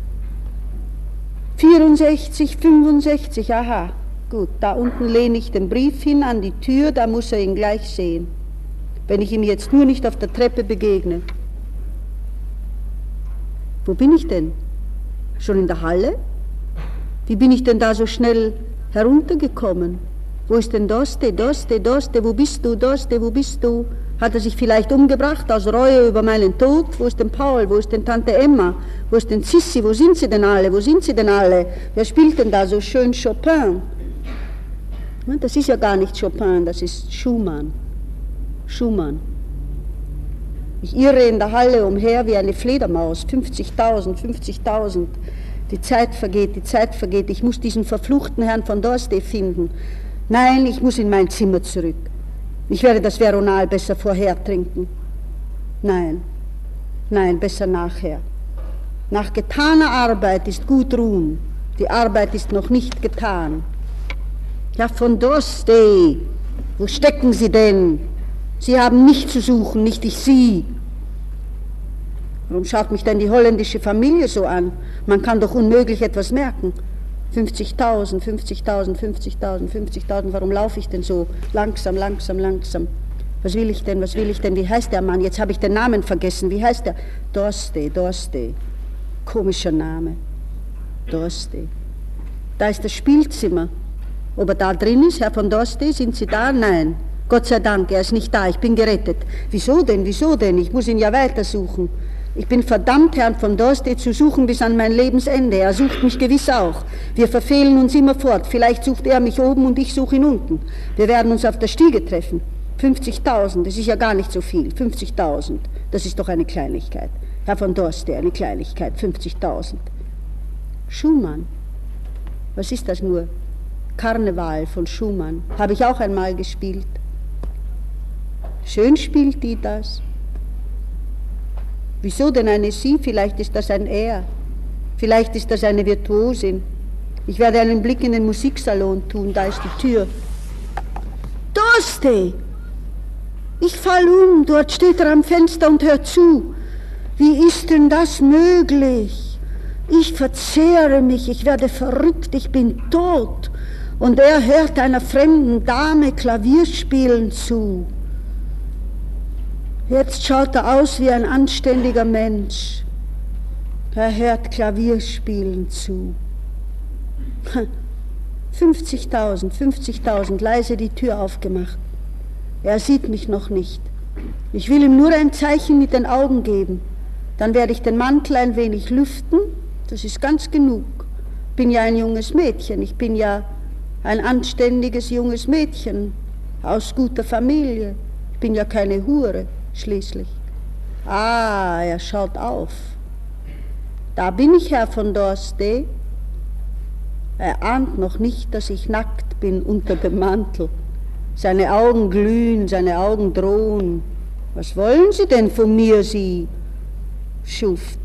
vierundsechzig, fünfundsechzig, aha. Gut, da unten lehne ich den Brief hin an die Tür, da muss er ihn gleich sehen. Wenn ich ihm jetzt nur nicht auf der Treppe begegne. Wo bin ich denn? Schon in der Halle? Wie bin ich denn da so schnell heruntergekommen? Wo ist denn Doste, Doste, Doste, wo bist du, Doste, wo bist du? Hat er sich vielleicht umgebracht aus Reue über meinen Tod? Wo ist denn Paul, wo ist denn Tante Emma? Wo ist denn Sissi, wo sind sie denn alle, wo sind sie denn alle? Wer spielt denn da so schön Chopin? Das ist ja gar nicht Chopin, das ist Schumann. Schumann. Ich irre in der Halle umher wie eine Fledermaus, fünfzigtausend, fünfzigtausend. Die Zeit vergeht, die Zeit vergeht. Ich muss diesen verfluchten Herrn von Dorste finden. Nein, ich muss in mein Zimmer zurück. Ich werde das Veronal besser vorher trinken. Nein, nein, besser nachher. Nach getaner Arbeit ist gut Ruhm. Die Arbeit ist noch nicht getan. Ja, von Dorste, wo stecken Sie denn? Sie haben mich zu suchen, nicht ich Sie. Warum schaut mich denn die holländische Familie so an? Man kann doch unmöglich etwas merken. fünfzigtausend, fünfzigtausend, fünfzigtausend, fünfzigtausend, warum laufe ich denn so langsam, langsam, langsam? Was will ich denn, was will ich denn, wie heißt der Mann? Jetzt habe ich den Namen vergessen, wie heißt der? Dorste, Dorste, komischer Name, Dorste. Da ist das Spielzimmer. Ob er da drin ist, Herr von Dorste, sind Sie da? Nein. Gott sei Dank, er ist nicht da, ich bin gerettet. Wieso denn, wieso denn? Ich muss ihn ja weitersuchen. Ich bin verdammt, Herrn von Dorste zu suchen bis an mein Lebensende. Er sucht mich gewiss auch. Wir verfehlen uns immerfort. Vielleicht sucht er mich oben und ich suche ihn unten. Wir werden uns auf der Stiege treffen. fünfzigtausend, das ist ja gar nicht so viel. fünfzigtausend, das ist doch eine Kleinigkeit. Herr von Dorste, eine Kleinigkeit, fünfzigtausend. Schumann, was ist das nur? Karneval von Schumann, habe ich auch einmal gespielt. Schön spielt die das. Wieso denn eine Sie? Vielleicht ist das ein Er. Vielleicht ist das eine Virtuosin. Ich werde einen Blick in den Musiksalon tun, da ist die Tür. Dorste! Ich fall um, dort steht er am Fenster und hört zu. Wie ist denn das möglich? Ich verzehre mich, ich werde verrückt, ich bin tot. Und er hört einer fremden Dame Klavier spielen zu. Jetzt schaut er aus wie ein anständiger Mensch. Er hört Klavierspielen zu. fünfzigtausend, fünfzigtausend, leise die Tür aufgemacht. Er sieht mich noch nicht. Ich will ihm nur ein Zeichen mit den Augen geben. Dann werde ich den Mantel ein wenig lüften. Das ist ganz genug. Ich bin ja ein junges Mädchen. Ich bin ja ein anständiges junges Mädchen aus guter Familie. Ich bin ja keine Hure. Schließlich. Ah, er schaut auf. Da bin ich, Herr von Dorste. Er ahnt noch nicht, dass ich nackt bin unter dem Mantel. Seine Augen glühen, seine Augen drohen. Was wollen Sie denn von mir, Sie Schuft?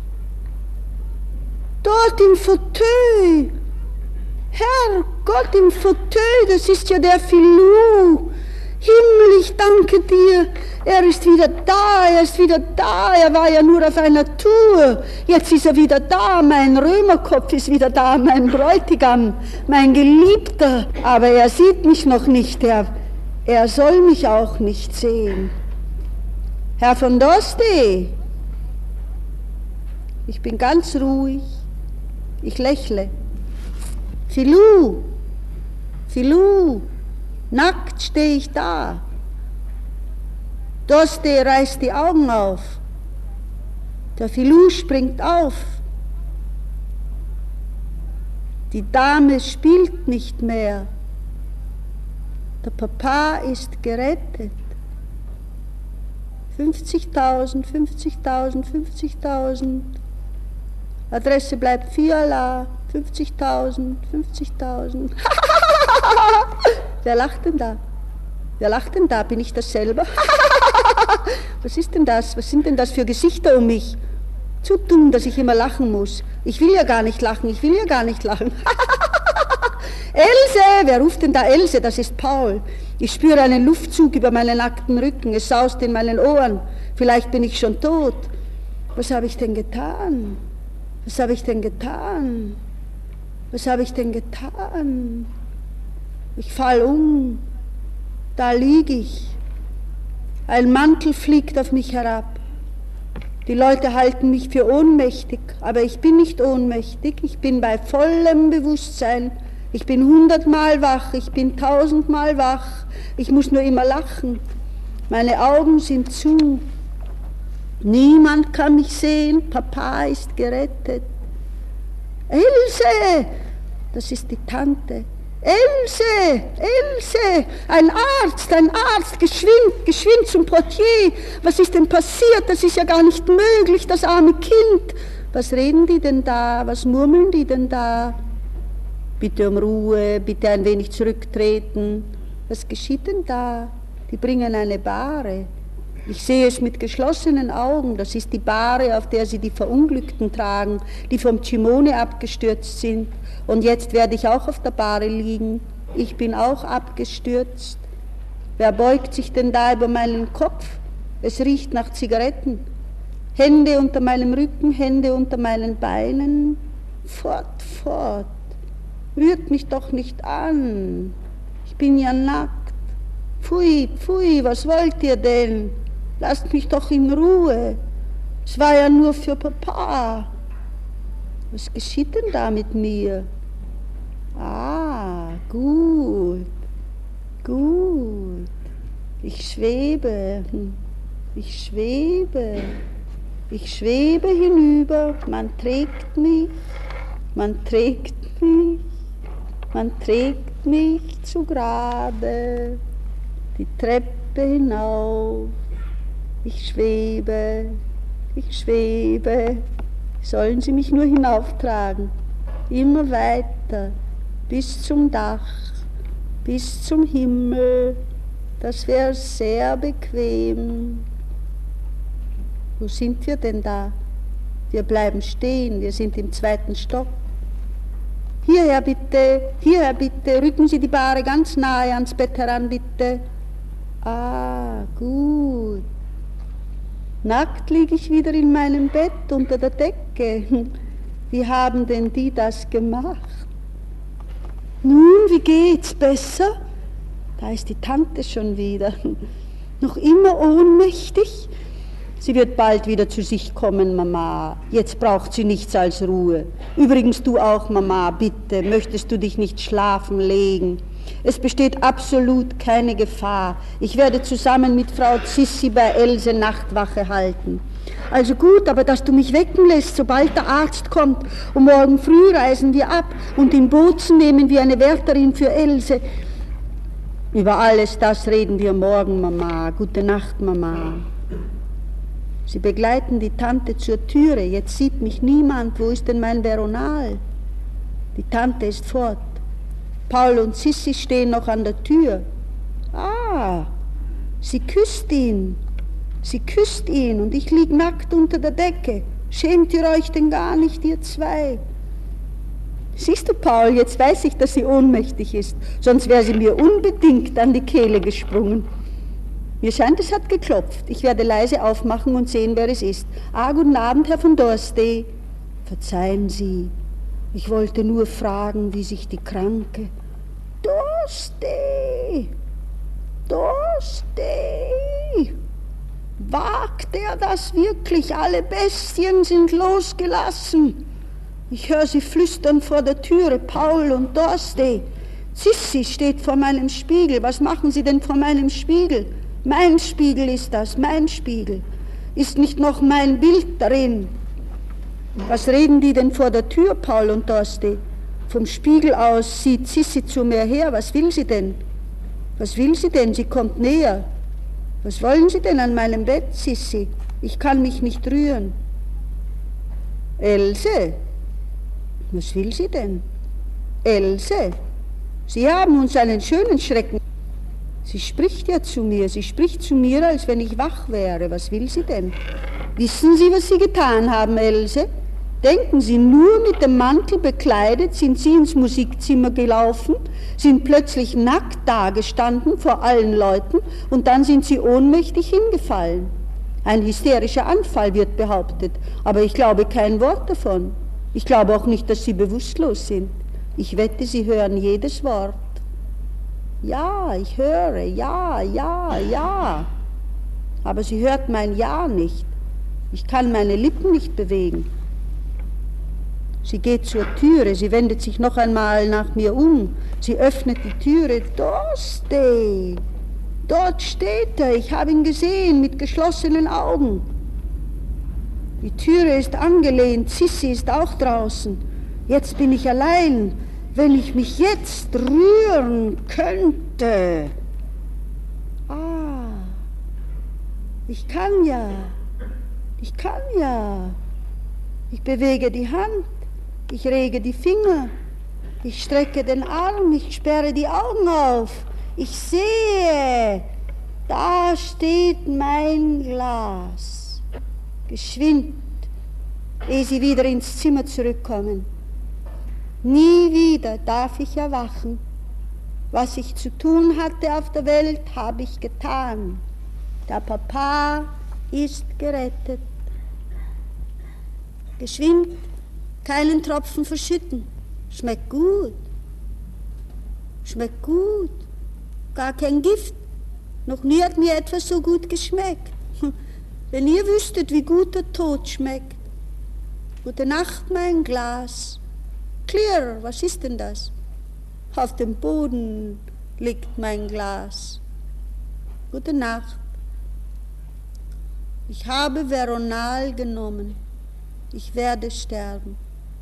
Dort im Fauteuil. Herrgott, im Fauteuil, das ist ja der Filou. Himmel, ich danke dir, er ist wieder da, er ist wieder da, er war ja nur auf einer Tour, jetzt ist er wieder da, mein Römerkopf ist wieder da, mein Bräutigam, mein Geliebter, aber er sieht mich noch nicht, er, er soll mich auch nicht sehen. Herr von Dorste, ich bin ganz ruhig, ich lächle. Filou, Filou, nackt stehe ich da. Dorste reißt die Augen auf. Der Filou springt auf. Die Dame spielt nicht mehr. Der Papa ist gerettet. fünfzigtausend, fünfzigtausend, fünfzigtausend. Adresse bleibt Fiala. fünfzigtausend, fünfzigtausend. Wer lacht denn da? Wer lacht denn da? Bin ich das selber? Was ist denn das? Was sind denn das für Gesichter um mich? Zu dumm, dass ich immer lachen muss. Ich will ja gar nicht lachen, ich will ja gar nicht lachen. Else, wer ruft denn da Else? Das ist Paul. Ich spüre einen Luftzug über meinen nackten Rücken, es saust in meinen Ohren. Vielleicht bin ich schon tot. Was habe ich denn getan? Was habe ich denn getan? Was habe ich denn getan? Ich fall um. Da liege ich. Ein Mantel fliegt auf mich herab. Die Leute halten mich für ohnmächtig, aber ich bin nicht ohnmächtig. Ich bin bei vollem Bewusstsein. Ich bin hundertmal wach, ich bin tausendmal wach. Ich muss nur immer lachen. Meine Augen sind zu. Niemand kann mich sehen. Papa ist gerettet. Else! Das ist die Tante. Else! Else! Ein Arzt, ein Arzt! Geschwind, geschwind zum Portier! Was ist denn passiert? Das ist ja gar nicht möglich, das arme Kind! Was reden die denn da? Was murmeln die denn da? Bitte um Ruhe, bitte ein wenig zurücktreten. Was geschieht denn da? Die bringen eine Bahre. Ich sehe es mit geschlossenen Augen. Das ist die Bahre, auf der sie die Verunglückten tragen, die vom Cimone abgestürzt sind. Und jetzt werde ich auch auf der Bahre liegen. Ich bin auch abgestürzt. Wer beugt sich denn da über meinen Kopf? Es riecht nach Zigaretten. Hände unter meinem Rücken, Hände unter meinen Beinen. Fort, fort. Rührt mich doch nicht an. Ich bin ja nackt. Pfui, pfui, was wollt ihr denn? Lasst mich doch in Ruhe. Es war ja nur für Papa. Was geschieht denn da mit mir? Ah, gut, gut. Ich schwebe, ich schwebe, ich schwebe hinüber. Man trägt mich, man trägt mich. Man trägt mich zu Grabe, die Treppe hinauf. Ich schwebe, ich schwebe. Sollen Sie mich nur hinauftragen, immer weiter, bis zum Dach, bis zum Himmel. Das wäre sehr bequem. Wo sind wir denn da? Wir bleiben stehen, wir sind im zweiten Stock. Hierher bitte, hierher bitte, rücken Sie die Bahre ganz nahe ans Bett heran, bitte. Ah, gut. Nackt liege ich wieder in meinem Bett unter der Decke. Wie haben denn die das gemacht? Nun, wie geht's? Besser? Da ist die Tante schon wieder. Noch immer ohnmächtig? Sie wird bald wieder zu sich kommen, Mama. Jetzt braucht sie nichts als Ruhe. Übrigens du auch, Mama, bitte, möchtest du dich nicht schlafen legen? Es besteht absolut keine Gefahr. Ich werde zusammen mit Frau Zissi bei Else Nachtwache halten. Also gut, aber dass du mich wecken lässt, sobald der Arzt kommt. Und morgen früh reisen wir ab und in Bozen nehmen wir eine Wärterin für Else. Über alles das reden wir morgen, Mama. Gute Nacht, Mama. Sie begleiten die Tante zur Türe. Jetzt sieht mich niemand. Wo ist denn mein Veronal? Die Tante ist fort. Paul und Sissi stehen noch an der Tür. Ah, sie küsst ihn. Sie küsst ihn und ich lieg nackt unter der Decke. Schämt ihr euch denn gar nicht, ihr zwei? Siehst du, Paul, jetzt weiß ich, dass sie ohnmächtig ist. Sonst wäre sie mir unbedingt an die Kehle gesprungen. Mir scheint, es hat geklopft. Ich werde leise aufmachen und sehen, wer es ist. Ah, guten Abend, Herr von Dorstey. Verzeihen Sie, ich wollte nur fragen, wie sich die Kranke... Dorstey! Dorstey! Wagt er das wirklich? Alle Bestien sind losgelassen. Ich höre sie flüstern vor der Türe, Paul und Dorstey. Sissi steht vor meinem Spiegel. Was machen Sie denn vor meinem Spiegel? Mein Spiegel ist das, mein Spiegel. Ist nicht noch mein Bild darin? Was reden die denn vor der Tür, Paul und Dorstey? Vom Spiegel aus sieht Sissi zu mir her. Was will sie denn? Was will sie denn? Sie kommt näher. Was wollen Sie denn an meinem Bett, Sissi? Ich kann mich nicht rühren. Else? Was will sie denn? Else? Sie haben uns einen schönen Schrecken. Sie spricht ja zu mir. Sie spricht zu mir, als wenn ich wach wäre. Was will sie denn? Wissen Sie, was Sie getan haben, Else? Denken Sie, nur mit dem Mantel bekleidet sind Sie ins Musikzimmer gelaufen, sind plötzlich nackt dagestanden vor allen Leuten und dann sind Sie ohnmächtig hingefallen. Ein hysterischer Anfall wird behauptet, aber ich glaube kein Wort davon. Ich glaube auch nicht, dass Sie bewusstlos sind. Ich wette, Sie hören jedes Wort. Ja, ich höre, ja, ja, ja. Aber sie hört mein Ja nicht. Ich kann meine Lippen nicht bewegen. Sie geht zur Türe, sie wendet sich noch einmal nach mir um. Sie öffnet die Türe. Dosti! Dort steht er, ich habe ihn gesehen, mit geschlossenen Augen. Die Türe ist angelehnt, Sissi ist auch draußen. Jetzt bin ich allein. Wenn ich mich jetzt rühren könnte. Ah, ich kann ja, ich kann ja. Ich bewege die Hand, ich rege die Finger, ich strecke den Arm, ich sperre die Augen auf. Ich sehe, da steht mein Glas. Geschwind, ehe Sie wieder ins Zimmer zurückkommen. Nie wieder darf ich erwachen. Was ich zu tun hatte auf der Welt, habe ich getan. Der Papa ist gerettet. Geschwind, keinen Tropfen verschütten. Schmeckt gut. Schmeckt gut. Gar kein Gift. Noch nie hat mir etwas so gut geschmeckt. Wenn ihr wüsstet, wie gut der Tod schmeckt. Gute Nacht, mein Glas. Clear, was ist denn das? Auf dem Boden liegt mein Glas. Gute Nacht. Ich habe Veronal genommen. Ich werde sterben.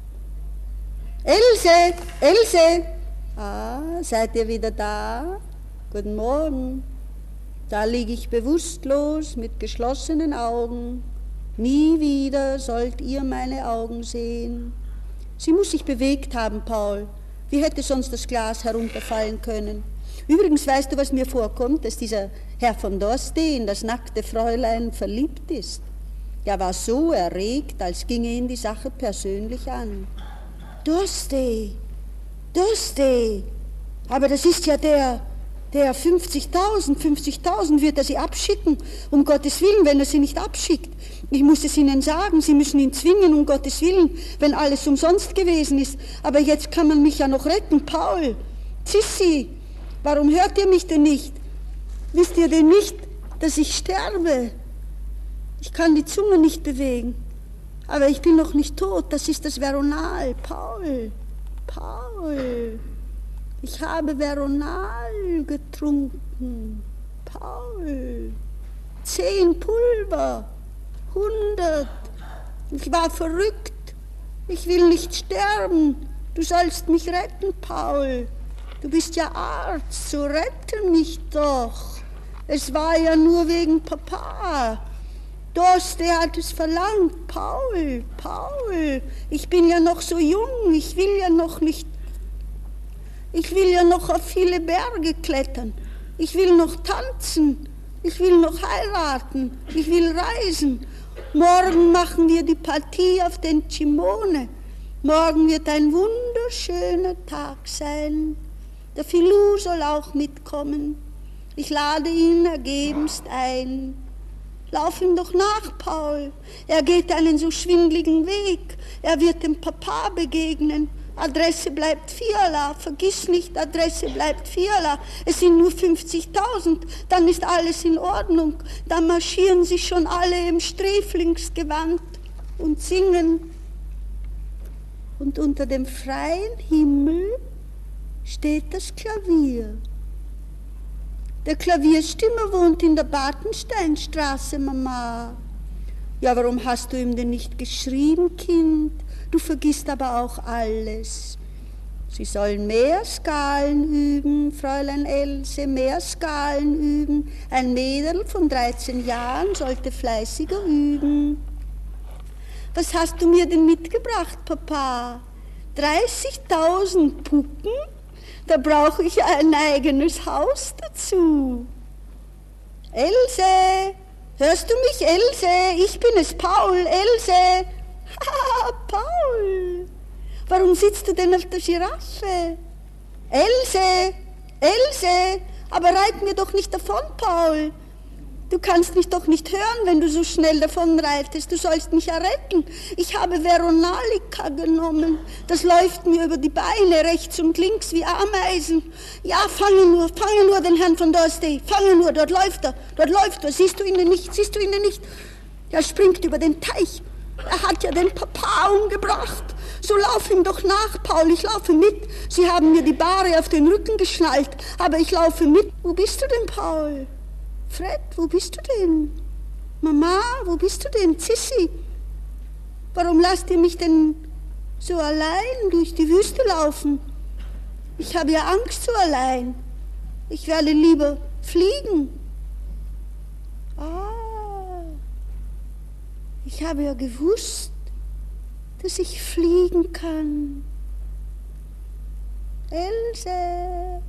Else, Else! Ah, seid ihr wieder da? Guten Morgen. Da liege ich bewusstlos mit geschlossenen Augen. Nie wieder sollt ihr meine Augen sehen. Sie muss sich bewegt haben, Paul. Wie hätte sonst das Glas herunterfallen können? Übrigens, weißt du, was mir vorkommt, dass dieser Herr von Dosti in das nackte Fräulein verliebt ist. Er war so erregt, als ginge ihn die Sache persönlich an. Dosti, Dosti, aber das ist ja der, der fünfzigtausend, fünfzigtausend wird er sie abschicken, um Gottes Willen, wenn er sie nicht abschickt. Ich muss es Ihnen sagen, Sie müssen ihn zwingen, um Gottes Willen, wenn alles umsonst gewesen ist. Aber jetzt kann man mich ja noch retten, Paul. Sissi, warum hört ihr mich denn nicht? Wisst ihr denn nicht, dass ich sterbe? Ich kann die Zunge nicht bewegen, aber ich bin noch nicht tot, das ist das Veronal. Paul, Paul, ich habe Veronal getrunken. Paul, zehn Pulver. Hundert. Ich war verrückt. Ich will nicht sterben. Du sollst mich retten, Paul. Du bist ja Arzt, so rette mich doch. Es war ja nur wegen Papa. Dosti hat es verlangt. Paul, Paul, ich bin ja noch so jung. Ich will ja noch nicht. Ich will ja noch auf viele Berge klettern. Ich will noch tanzen. Ich will noch heiraten. Ich will reisen. Morgen machen wir die Partie auf den Cimone. Morgen wird ein wunderschöner Tag sein. Der Filou soll auch mitkommen. Ich lade ihn ergebenst ein. Lauf ihm doch nach, Paul. Er geht einen so schwindligen Weg. Er wird dem Papa begegnen. Adresse bleibt Fiala. Vergiss nicht, Adresse bleibt Fiala. Es sind nur fünfzigtausend. Dann ist alles in Ordnung. Dann marschieren sie schon alle im Sträflingsgewand und singen. Und unter dem freien Himmel steht das Klavier. Der Klavierstimmer wohnt in der Bartensteinstraße, Mama. Ja, warum hast du ihm denn nicht geschrieben, Kind? Du vergisst aber auch alles. Sie sollen mehr Skalen üben, Fräulein Else, mehr Skalen üben. Ein Mädel von dreizehn Jahren sollte fleißiger üben. Was hast du mir denn mitgebracht, Papa? dreißigtausend Puppen? Da brauche ich ein eigenes Haus dazu. Else, Hörst du mich, Else? Ich bin es, Paul, Else. Haha, Paul. Warum sitzt du denn auf der Giraffe? Else, Else, aber reit mir doch nicht davon, Paul. Du kannst mich doch nicht hören, wenn du so schnell davonreitest. Du sollst mich ja retten. Ich habe Veronalica genommen. Das läuft mir über die Beine, rechts und links wie Ameisen. Ja, fange nur, fange nur den Herrn von Dursley. Fange nur, dort läuft er, dort läuft er. Siehst du ihn denn nicht, siehst du ihn denn nicht? Er springt über den Teich. Er hat ja den Papa umgebracht. So lauf ihm doch nach, Paul, ich laufe mit. Sie haben mir die Bahre auf den Rücken geschnallt, aber ich laufe mit. Wo bist du denn, Paul? Fred, wo bist du denn? Mama, wo bist du denn? Sissi, warum lasst ihr mich denn so allein durch die Wüste laufen? Ich habe ja Angst so allein. Ich werde lieber fliegen. Ah, ich habe ja gewusst, dass ich fliegen kann. Else,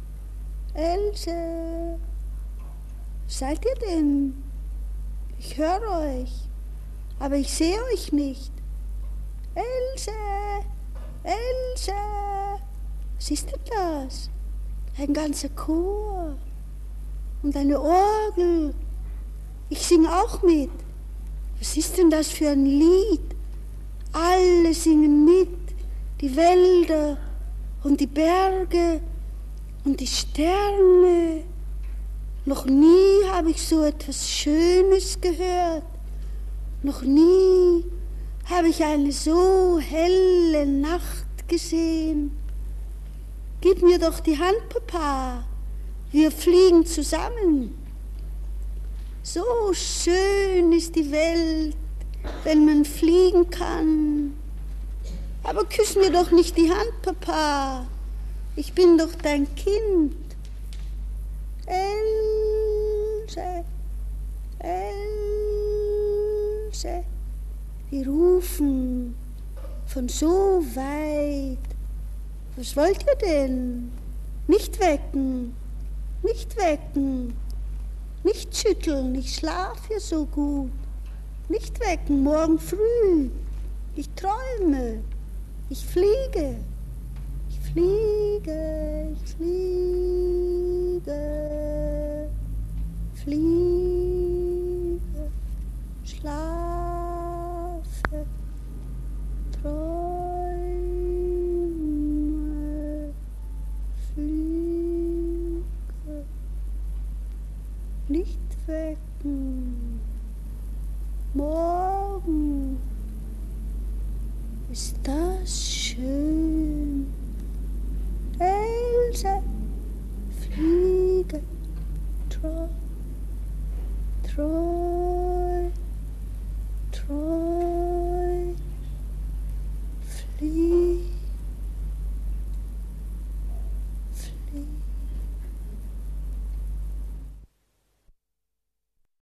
Else, seid ihr denn? Ich höre euch, aber ich sehe euch nicht. Else, Else, was ist denn das? Ein ganzer Chor und eine Orgel. Ich singe auch mit. Was ist denn das für ein Lied? Alle singen mit, die Wälder und die Berge und die Sterne. Noch nie habe ich so etwas Schönes gehört. Noch nie habe ich eine so helle Nacht gesehen. Gib mir doch die Hand, Papa. Wir fliegen zusammen. So schön ist die Welt, wenn man fliegen kann. Aber küss mir doch nicht die Hand, Papa. Ich bin doch dein Kind. Else, Else, die rufen von so weit. Was wollt ihr denn? Nicht wecken, nicht wecken, nicht schütteln, ich schlaf ja so gut. Nicht wecken, morgen früh. Ich träume, ich fliege, ich fliege, ich fliege, fliege, schlafe, träume, fliege, nicht wecken. Morgen ist das schön. Else, fliege, träume, träume.